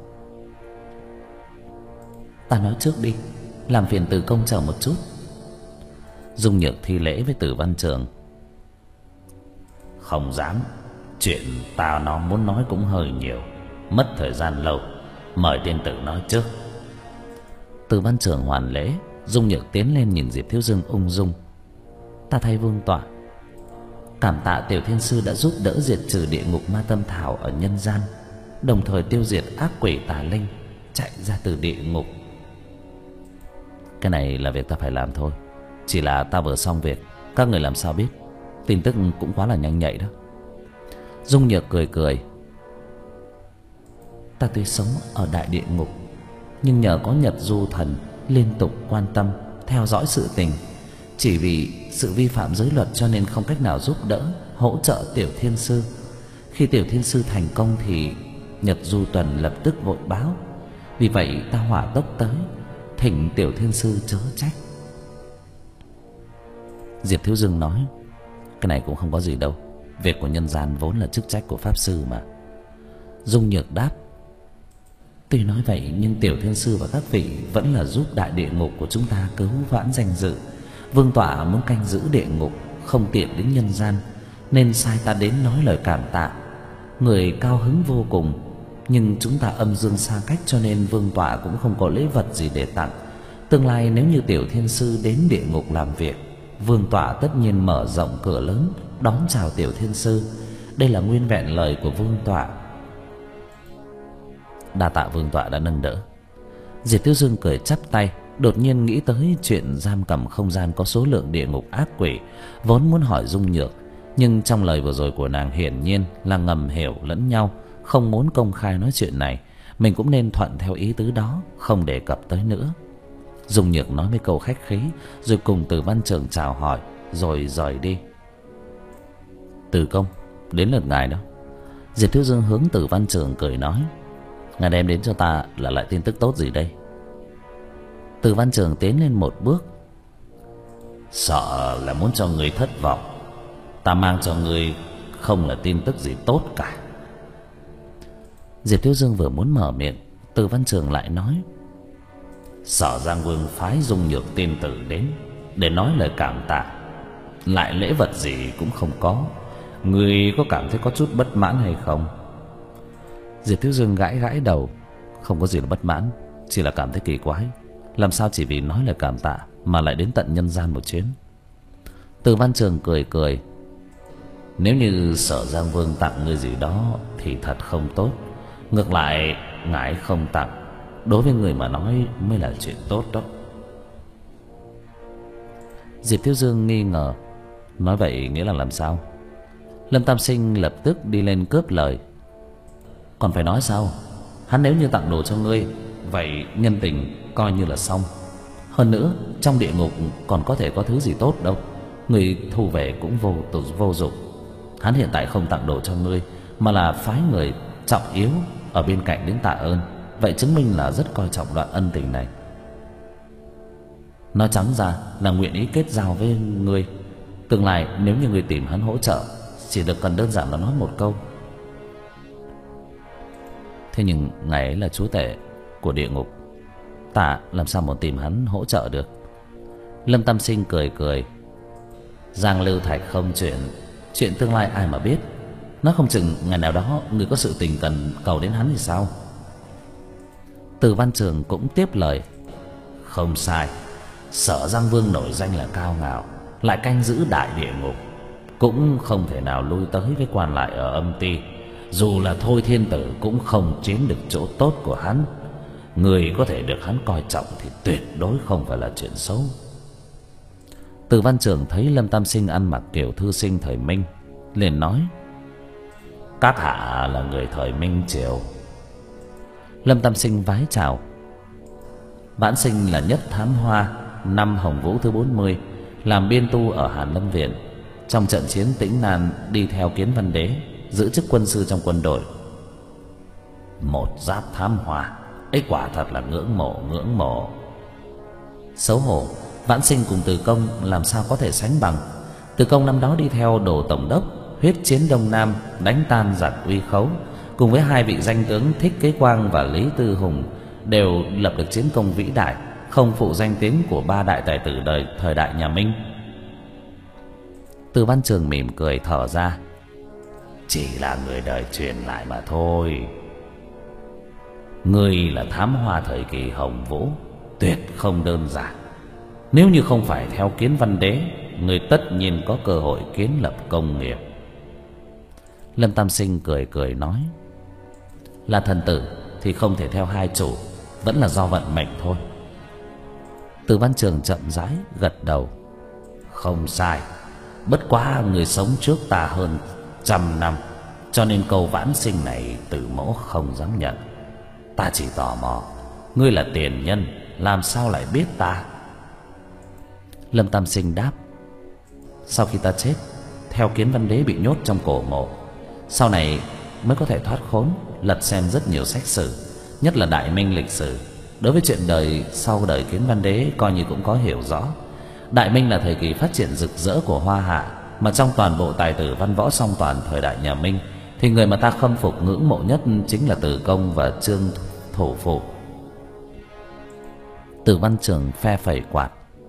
Ta nói trước đi, làm phiền Tử công chờ một chút. Dung Nhược thi lễ với Tử Văn Trường. Không dám, chuyện ta nó muốn nói cũng hơi nhiều, mất thời gian lâu, mời tiên tử nói trước. Tử Văn Trường hoàn lễ. Dung Nhược tiến lên nhìn Diệp Thiếu Dương ung dung. Ta thay vương tọa cảm tạ Tiểu Thiên Sư đã giúp đỡ diệt trừ địa ngục ma tâm thảo ở nhân gian, đồng thời tiêu diệt ác quỷ tà linh chạy ra từ địa ngục. Cái này là việc ta phải làm thôi, chỉ là ta vừa xong việc, các người làm sao biết? Tin tức cũng quá là nhanh nhạy đó. Dung Nhược cười cười. Ta tuy sống ở đại địa ngục, nhưng nhờ có Nhật Du Thần liên tục quan tâm theo dõi sự tình, chỉ vì sự vi phạm giới luật cho nên không cách nào giúp đỡ hỗ trợ Tiểu Thiên Sư. Khi Tiểu Thiên Sư thành công thì Nhật Du Tuần lập tức vội báo, vì vậy ta hỏa tốc tới, thỉnh Tiểu Thiên Sư chớ trách. Diệp Thiếu Dương nói, cái này cũng không có gì đâu, việc của nhân gian vốn là chức trách của pháp sư mà. Dung Nhược đáp, tuy nói vậy nhưng Tiểu Thiên Sư và các vị vẫn là giúp đại địa ngục của chúng ta cứu vãn danh dự. Vương tọa muốn canh giữ địa ngục, không tiện đến nhân gian, nên sai ta đến nói lời cảm tạ. Người cao hứng vô cùng, nhưng chúng ta âm dương xa cách cho nên vương tọa cũng không có lễ vật gì để tặng. Tương lai nếu như Tiểu Thiên Sư đến địa ngục làm việc, vương tọa tất nhiên mở rộng cửa lớn đón chào Tiểu Thiên Sư. Đây là nguyên vẹn lời của vương tọa. Đa tạ vương tọa đã nâng đỡ. Diệp Tiêu Dương cười chắp tay, đột nhiên nghĩ tới chuyện giam cầm không gian có số lượng địa ngục ác quỷ, vốn muốn hỏi Dung Nhược, nhưng trong lời vừa rồi của nàng hiển nhiên là ngầm hiểu lẫn nhau, không muốn công khai nói chuyện này. Mình cũng nên thuận theo ý tứ đó, không đề cập tới nữa. Dung Nhược nói mấy câu khách khí, rồi cùng Tử Văn Trường chào hỏi, rồi rời đi. Từ công, đến lượt ngài đó. Diệp Thiếu Dương hướng Tử Văn Trường cười nói, ngài đem đến cho ta là lại tin tức tốt gì đây? Tử Văn Trường tiến lên một bước. Sợ là muốn cho người thất vọng. Ta mang cho người không là tin tức gì tốt cả. Diệp Thiếu Dương vừa muốn mở miệng, Tử Văn Trường lại nói, Sở Giang Vương phái Dung Nhược tiên tử đến để nói lời cảm tạ, lại lễ vật gì cũng không có. Người có cảm thấy có chút bất mãn hay không? Diệp Thiếu Dương gãi gãi đầu. Không có gì là bất mãn, chỉ là cảm thấy kỳ quái. Làm sao chỉ vì nói lời cảm tạ mà lại đến tận nhân gian một chuyến? Tử Văn Trường cười cười, nếu như Sở Giang Vương tặng người gì đó thì thật không tốt. Ngược lại, ngài không tặng, đối với người mà nói mới là chuyện tốt đó. Diệp Thiếu Dương nghi ngờ. Nói vậy nghĩa là làm sao? Lâm Tam Sinh lập tức đi lên cướp lời. Còn phải nói sao? Hắn nếu như tặng đồ cho ngươi, vậy nhân tình coi như là xong. Hơn nữa trong địa ngục còn có thể có thứ gì tốt đâu, người thu về cũng vô vô dụng. Hắn hiện tại không tặng đồ cho ngươi, mà là phái người trọng yếu ở bên cạnh đến tạ ơn. Vậy chứng minh là rất coi trọng đoạn ân tình này. Nói trắng ra là nguyện ý kết giao với ngươi. Tương lai nếu như ngươi tìm hắn hỗ trợ, chỉ được cần đơn giản là nói một câu. Thế nhưng ngài ấy là chúa tể của địa ngục, ta làm sao mà tìm hắn hỗ trợ được? Lâm Tam Sinh cười cười. Giang Lưu Thạch không chuyện, chuyện tương lai ai mà biết. Nó không chừng ngày nào đó người có sự tình cần cầu đến hắn thì sao? Từ Văn Trường cũng tiếp lời. Không sai, Sở Giang Vương nổi danh là cao ngạo, lại canh giữ đại địa ngục, cũng không thể nào lui tới với quan lại ở âm ti. Dù là Thôi Thiên Tử cũng không chiếm được chỗ tốt của hắn. Người có thể được hắn coi trọng thì tuyệt đối không phải là chuyện xấu. Từ Văn Trường thấy Lâm Tam Sinh ăn mặc kiểu thư sinh thời Minh, liền nói: các hạ là người thời Minh Triều. Lâm Tam Sinh vái chào. Vãn sinh là Nhất Thám Hoa, năm Hồng Vũ thứ bốn mươi, làm biên tu ở Hàn Lâm Viện. Trong trận chiến Tĩnh Nan đi theo Kiến Văn Đế, giữ chức quân sư trong quân đội. Một giáp thám hoa, ấy quả thật là ngưỡng mộ ngưỡng mộ. Xấu hổ, Vãn sinh cùng Từ Công làm sao có thể sánh bằng. Từ Công năm đó đi theo Đồ Tổng đốc huyết chiến Đông Nam, đánh tan giặc Uy Khấu, cùng với hai vị danh tướng Thích Kế Quang và Lý Tư Hùng, đều lập được chiến công vĩ đại, không phụ danh tiếng của ba đại tài tử đời thời đại nhà Minh. Từ Văn Trường mỉm cười thở ra. Chỉ là người đời truyền lại mà thôi. Ngươi là thám hoa thời kỳ Hồng Vũ, tuyệt không đơn giản. Nếu như không phải theo Kiến Văn Đế, ngươi tất nhiên có cơ hội kiến lập công nghiệp. Lâm Tam Sinh cười cười nói: là thần tử thì không thể theo hai chủ, vẫn là do vận mệnh thôi. Từ Văn Trường chậm rãi gật đầu. Không sai, bất quá người sống trước ta hơn trăm năm, cho nên câu vãn sinh này Từ mẫu không dám nhận. Ta chỉ tò mò, ngươi là tiền nhân, làm sao lại biết ta? Lâm Tam Sinh đáp: sau khi ta chết, theo Kiến Văn Đế bị nhốt trong cổ mộ, sau này mới có thể thoát khốn, lật xem rất nhiều sách sử, nhất là Đại Minh lịch sử. Đối với chuyện đời sau đời Kiến Văn Đế coi như cũng có hiểu rõ. Đại Minh là thời kỳ phát triển rực rỡ của Hoa Hạ, mà trong toàn bộ tài tử văn võ song toàn thời đại nhà Minh thì người mà ta khâm phục ngưỡng mộ nhất chính là Từ Công và Trương Thủ Phụ. Từ Văn Trường phe phẩy quạt.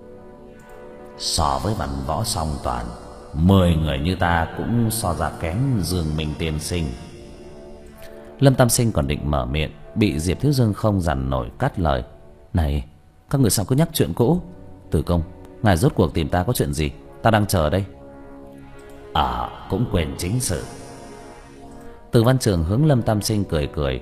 So với văn võ song toàn, mười người như ta cũng so ra kém Dương Minh tiên sinh. Lâm Tam Sinh còn định mở miệng, bị Diệp Thiếu Dương không dằn nổi cắt lời. Này, các người sao cứ nhắc chuyện cũ? Từ Công, ngài rốt cuộc tìm ta có chuyện gì? Ta đang chờ đây. À, cũng quên chính sự. Từ Văn Trường hướng Lâm Tam Sinh cười cười.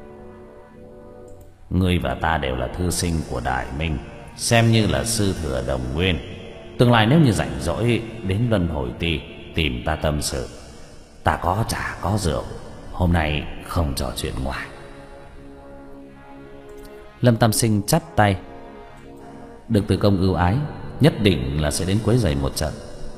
Ngươi và ta đều là thư sinh của Đại Minh, xem như là sư thừa đồng nguyên. Tương lai nếu như rảnh rỗi đến Luân Hồi Ti tìm ta tâm sự, ta có trà có rượu, hôm nay không trò chuyện ngoài. Lâm Tam Sinh chắp tay. Được Từ Công ưu ái, nhất định là sẽ đến quấy rầy một trận.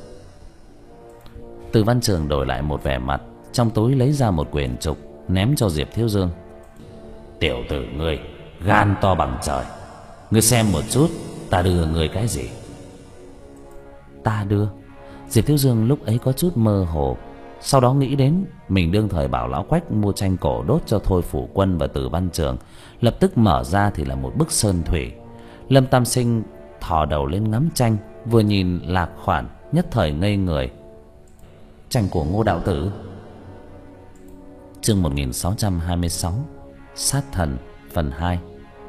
Từ Văn Trường đổi lại một vẻ mặt, trong túi lấy ra một quyển trục ném cho Diệp Thiếu Dương. Tiểu tử ngươi gan to bằng trời, ngươi xem một chút ta đưa ngươi cái gì. Ta đưa? Diệp Thiếu Dương lúc ấy có chút mơ hồ, sau đó nghĩ đến mình đương thời bảo lão Quách mua tranh cổ đốt cho Thôi Phủ Quân và Từ Văn Trường, lập tức mở ra thì là một bức sơn thủy. Lâm Tam Sinh thò đầu lên ngắm tranh, vừa nhìn lạc khoản nhất thời ngây người. Tranh của Ngô đạo tử. Chương một nghìn sáu trăm hai mươi sáu, Sát thần phần hai.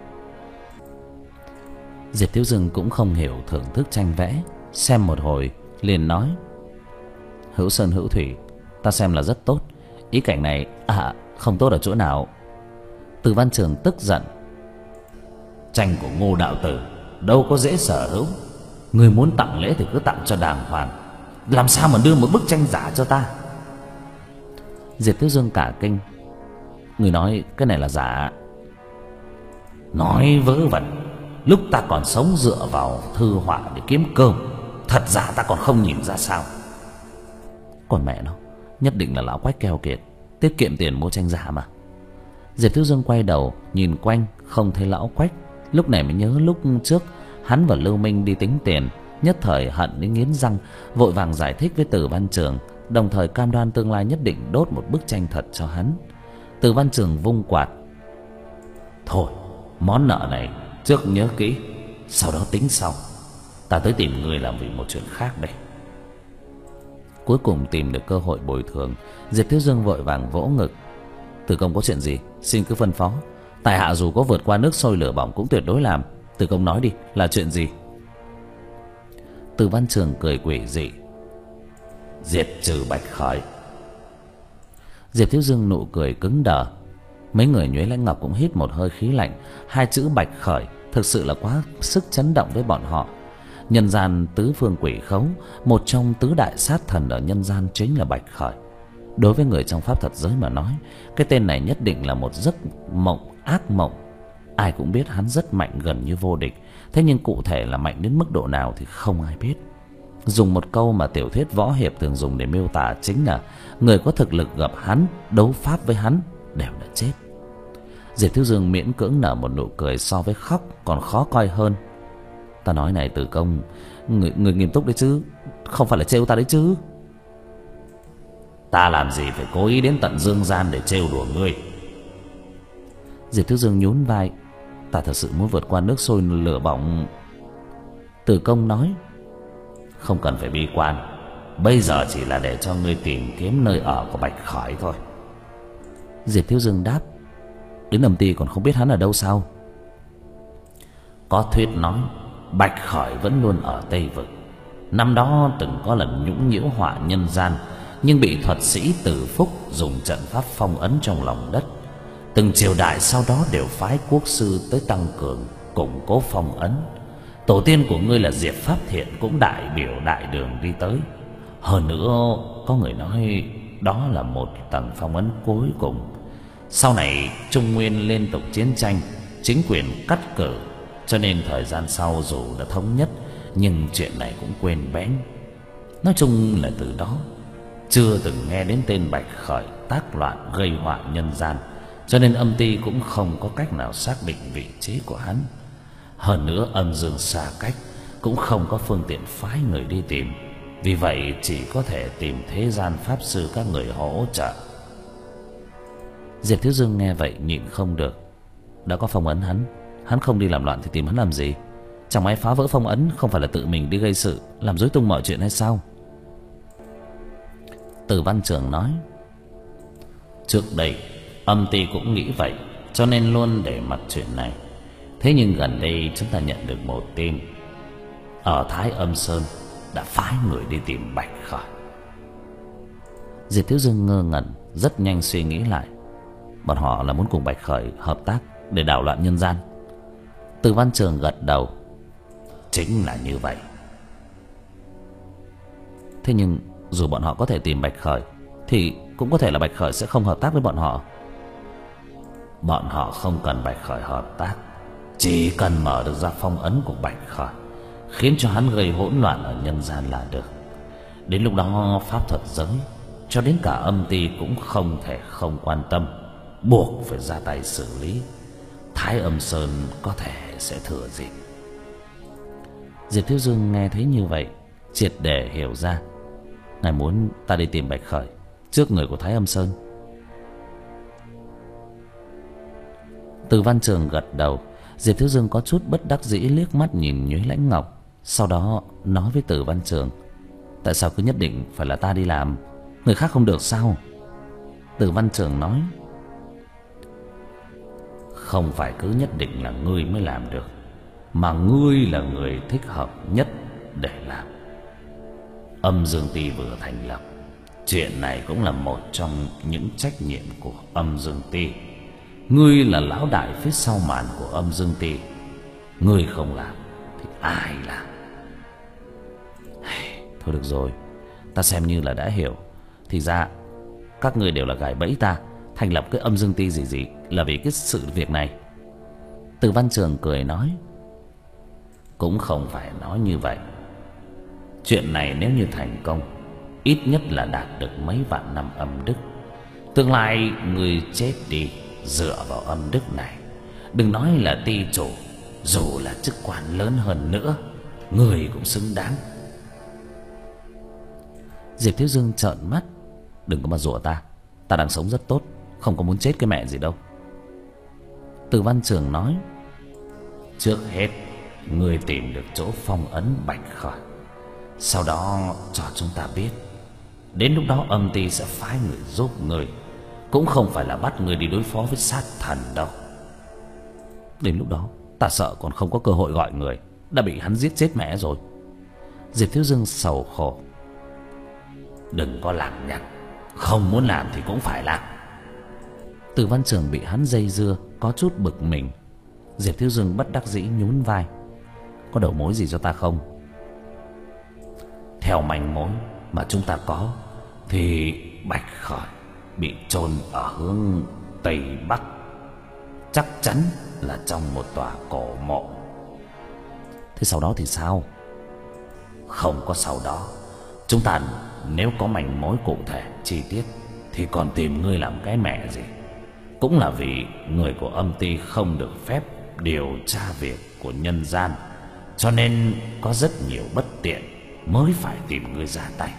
Diệp Thiếu Dương cũng không hiểu thưởng thức tranh vẽ, xem một hồi liền nói: hữu sơn hữu thủy, ta xem là rất tốt. Ý cảnh này à, không tốt ở chỗ nào? Từ Văn Trường tức giận. Tranh của Ngô đạo tử đâu có dễ sở hữu, Người muốn tặng lễ thì cứ tặng cho đàng hoàng, làm sao mà đưa một bức tranh giả cho ta? Diệp Thiếu Dương cả kinh. Người nói cái này là giả? Nói vớ vẩn. Lúc ta còn sống dựa vào thư họa để kiếm cơm, thật giả ta còn không nhìn ra sao? Còn mẹ nó, nhất định là lão Quách keo kiệt, tiết kiệm tiền mua tranh giả mà. Diệp Thiếu Dương quay đầu nhìn quanh, không thấy lão Quách. Lúc này mới nhớ lúc trước hắn và Lưu Minh đi tính tiền, nhất thời hận đến nghiến răng, vội vàng giải thích với Từ Văn Trường, đồng thời cam đoan tương lai nhất định đốt một bức tranh thật cho hắn. Từ Văn Trường vung quạt. Thôi, món nợ này trước nhớ kỹ, sau đó tính sau. Ta tới tìm người làm vì một chuyện khác đây. Cuối cùng tìm được cơ hội bồi thường, Diệp Thiếu Dương vội vàng vỗ ngực. Từ công có chuyện gì xin cứ phân phó, tại hạ dù có vượt qua nước sôi lửa bỏng cũng tuyệt đối làm. Từ công nói đi, là chuyện gì? Từ Văn Trường cười quỷ dị. Diệt trừ Bạch Khởi. Diệp Thiếu Dương nụ cười cứng đờ. Mấy người Nhuế Lãnh Ngọc cũng hít một hơi khí lạnh. Hai chữ Bạch Khởi thực sự là quá sức chấn động với bọn họ. Nhân gian tứ phương quỷ khấu, một trong tứ đại sát thần ở nhân gian chính là Bạch Khởi. Đối với người trong pháp thật giới mà nói, cái tên này nhất định là một giấc mộng ác mộng. Ai cũng biết hắn rất mạnh, gần như vô địch. Thế nhưng cụ thể là mạnh đến mức độ nào thì không ai biết. Dùng một câu mà tiểu thuyết võ hiệp thường dùng để miêu tả chính là người có thực lực gặp hắn, đấu pháp với hắn đều đã chết. Diệp Thiếu Dương miễn cưỡng nở một nụ cười so với khóc còn khó coi hơn. Ta nói này Từ công, người, người nghiêm túc đấy chứ, không phải là trêu ta đấy chứ? Ta làm gì phải cố ý đến tận dương gian để trêu đùa ngươi? Diệp Thiếu Dương nhún vai. Ta thật sự muốn vượt qua nước sôi lửa bỏng. Từ công nói. Không cần phải bi quan, bây giờ chỉ là để cho ngươi tìm kiếm nơi ở của Bạch Khởi thôi. Diệp Thiếu Dương đáp. Đến Âm Ty còn không biết hắn ở đâu sao? Có thuyết nói Bạch Khởi vẫn luôn ở Tây Vực. Năm đó từng có lần nhũng nhiễu họa nhân gian, nhưng bị thuật sĩ Từ Phúc dùng trận pháp phong ấn trong lòng đất. Từng triều đại sau đó đều phái quốc sư tới tăng cường củng cố phong ấn. Tổ tiên của ngươi là Diệp Pháp Thiện cũng đại biểu đại đường đi tới. Hơn nữa có người nói đó là một tầng phong ấn cuối cùng. Sau này Trung Nguyên liên tục chiến tranh, chính quyền cắt cử, cho nên thời gian sau dù đã thống nhất, nhưng chuyện này cũng quên bén. Nói chung là từ đó chưa từng nghe đến tên Bạch Khởi tác loạn gây họa nhân gian, cho nên Âm Ty cũng không có cách nào xác định vị trí của hắn. Hơn nữa âm dương xa cách, cũng không có phương tiện phái người đi tìm, vì vậy chỉ có thể tìm thế gian pháp sư các người hỗ trợ. Diệp Thiếu Dương nghe vậy nhịn không được. Đã có phong ấn hắn, hắn không đi làm loạn thì tìm hắn làm gì? Chẳng may phá vỡ phong ấn không phải là tự mình đi gây sự, làm rối tung mọi chuyện hay sao? Từ Văn Trường nói. Trước đây Âm Ty cũng nghĩ vậy, cho nên luôn để mặc chuyện này. Thế nhưng gần đây chúng ta nhận được một tin, ở Thái Âm Sơn đã phái người đi tìm Bạch Khởi. Diệp Thiếu Dương ngơ ngẩn, rất nhanh suy nghĩ lại. Bọn họ là muốn cùng Bạch Khởi hợp tác để đảo loạn nhân gian. Từ Văn Trường gật đầu. Chính là như vậy. Thế nhưng dù bọn họ có thể tìm Bạch Khởi, thì cũng có thể là Bạch Khởi sẽ không hợp tác với bọn họ. Bọn họ không cần Bạch Khởi hợp tác, chỉ cần mở được ra phong ấn của Bạch Khởi, khiến cho hắn gây hỗn loạn ở nhân gian là được. Đến lúc đó pháp thuật giới, cho đến cả Âm Ty cũng không thể không quan tâm, buộc phải ra tay xử lý. Thái Âm Sơn có thể sẽ thừa dịp. Diệp Thiếu Dương nghe thấy như vậy, triệt để hiểu ra. Ngài muốn ta đi tìm Bạch Khởi trước người của Thái Âm Sơn. Từ Văn Trường gật đầu. Diệp Thiếu Dương có chút bất đắc dĩ liếc mắt nhìn Nhuế Lãnh Ngọc, sau đó nói với Từ Văn Trường. Tại sao cứ nhất định phải là ta đi làm, người khác không được sao? Từ Văn Trường nói. Không phải cứ nhất định là ngươi mới làm được, mà ngươi là người thích hợp nhất để làm. Âm Dương Ty vừa thành lập, chuyện này cũng là một trong những trách nhiệm của Âm Dương Ty. Ngươi là lão đại phía sau màn của Âm Dương Ty, ngươi không làm thì ai làm? Thôi được rồi, ta xem như là đã hiểu. Thì ra các ngươi đều là gài bẫy ta, thành lập cái âm dương ti gì gì là vì cái sự việc này. Từ Văn Trường cười nói. Cũng không phải nói như vậy. Chuyện này nếu như thành công, ít nhất là đạt được mấy vạn năm âm đức. Tương lai người chết đi dựa vào âm đức này, đừng nói là ti chủ, dù là chức quan lớn hơn nữa, người cũng xứng đáng. Diệp Thiếu Dương trợn mắt. Đừng có mà rủa ta, ta đang sống rất tốt, không có muốn chết cái mẹ gì đâu. Từ Văn Trường nói. Trước hết người tìm được chỗ phong ấn Bạch Khởi, sau đó cho chúng ta biết. Đến lúc đó âm ty sẽ phái người giúp người, cũng không phải là bắt người đi đối phó với sát thần đâu. Đến lúc đó ta sợ còn không có cơ hội gọi người, đã bị hắn giết chết mẹ rồi. Diệp Thiếu Dương sầu khổ. Đừng có làm nhặt, không muốn làm thì cũng phải làm. Từ Văn Trường bị hắn dây dưa có chút bực mình. Diệp Thiếu Dương bất đắc dĩ nhún vai. Có đầu mối gì cho ta không? Theo manh mối mà chúng ta có thì Bạch Khởi bị chôn ở hướng Tây Bắc, chắc chắn là trong một tòa cổ mộ. Thế sau đó thì sao? Không có sau đó. Chúng ta nếu có manh mối cụ thể chi tiết thì còn tìm ngươi làm cái mẹ gì. Cũng là vì người của âm ty không được phép điều tra việc của nhân gian, cho nên có rất nhiều bất tiện mới phải tìm ngươi ra tay.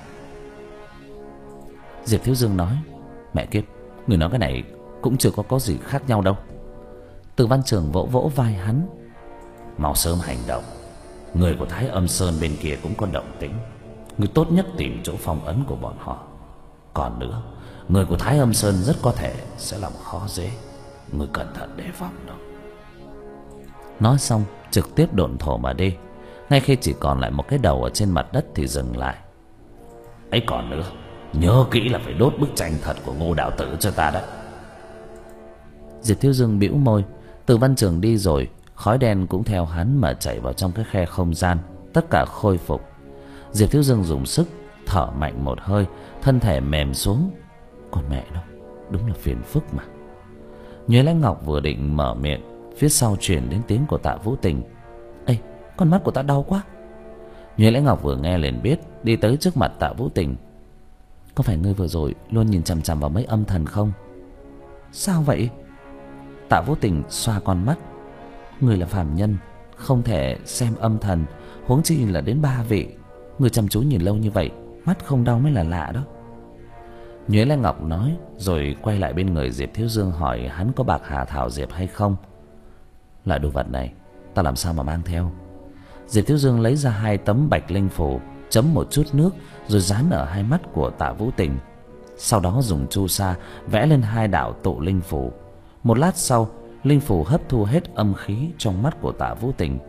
Diệp Thiếu Dương nói. Mẹ kiếp, người nói cái này cũng chưa có có gì khác nhau đâu. Từ Văn Trường vỗ vỗ vai hắn. Mau sớm hành động, người của Thái Âm Sơn bên kia cũng có động tĩnh. Người tốt nhất tìm chỗ phong ấn của bọn họ. Còn nữa, người của Thái Âm Sơn rất có thể sẽ làm khó dễ, người cẩn thận đề phòng đó. Nói xong trực tiếp độn thổ mà đi. Ngay khi chỉ còn lại một cái đầu ở trên mặt đất thì dừng lại. Ấy còn nữa, nhớ kỹ là phải đốt bức tranh thật của Ngô đạo tử cho ta đấy. Diệp Thiếu Dương bĩu môi. Từ Văn Trường đi rồi, khói đen cũng theo hắn mà chảy vào trong cái khe không gian. Tất cả khôi phục. Diệp Thiếu Dương dùng sức thở mạnh một hơi, thân thể mềm xuống. Con mẹ nó, đúng là phiền phức mà. Nhuế Lãnh Ngọc vừa định mở miệng, phía sau truyền đến tiếng của Tạ Vũ Tình. Ê, con mắt của ta đau quá. Nhuế Lãnh Ngọc vừa nghe liền biết, đi tới trước mặt Tạ Vũ Tình. Có phải ngươi vừa rồi luôn nhìn chằm chằm vào mấy âm thần không? Sao vậy? Tạ Vũ Tình xoa con mắt. Ngươi là phàm nhân, không thể xem âm thần, huống chi là đến ba vị. Ngươi chăm chú nhìn lâu như vậy, mắt không đau mới là lạ đó. Nhuế Lãnh Ngọc nói, rồi quay lại bên người Diệp Thiếu Dương hỏi hắn có bạc hà thảo diệp hay không. Loại đồ vật này ta làm sao mà mang theo? Diệp Thiếu Dương lấy ra hai tấm bạch linh phù, chấm một chút nước rồi dán ở hai mắt của Tạ Vũ Tình. Sau đó dùng chu sa vẽ lên hai đạo tụ linh phù. Một lát sau, linh phù hấp thu hết âm khí trong mắt của Tạ Vũ Tình.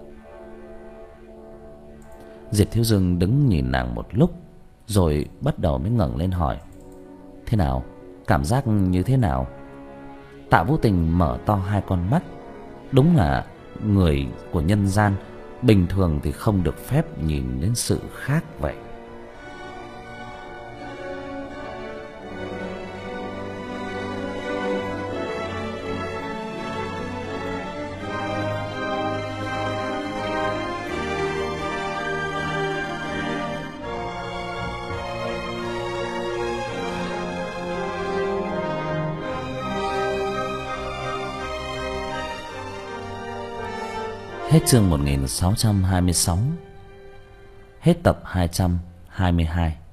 Diệp Thiếu Dương đứng nhìn nàng một lúc, rồi bắt đầu mới ngẩng lên hỏi. Thế nào? Cảm giác như thế nào? Tạ Vũ Tình mở to hai con mắt. Đúng là người của nhân gian bình thường thì không được phép nhìn đến sự khác vậy. Hết chương một nghìn sáu trăm hai mươi sáu. Hết tập hai trăm hai mươi hai.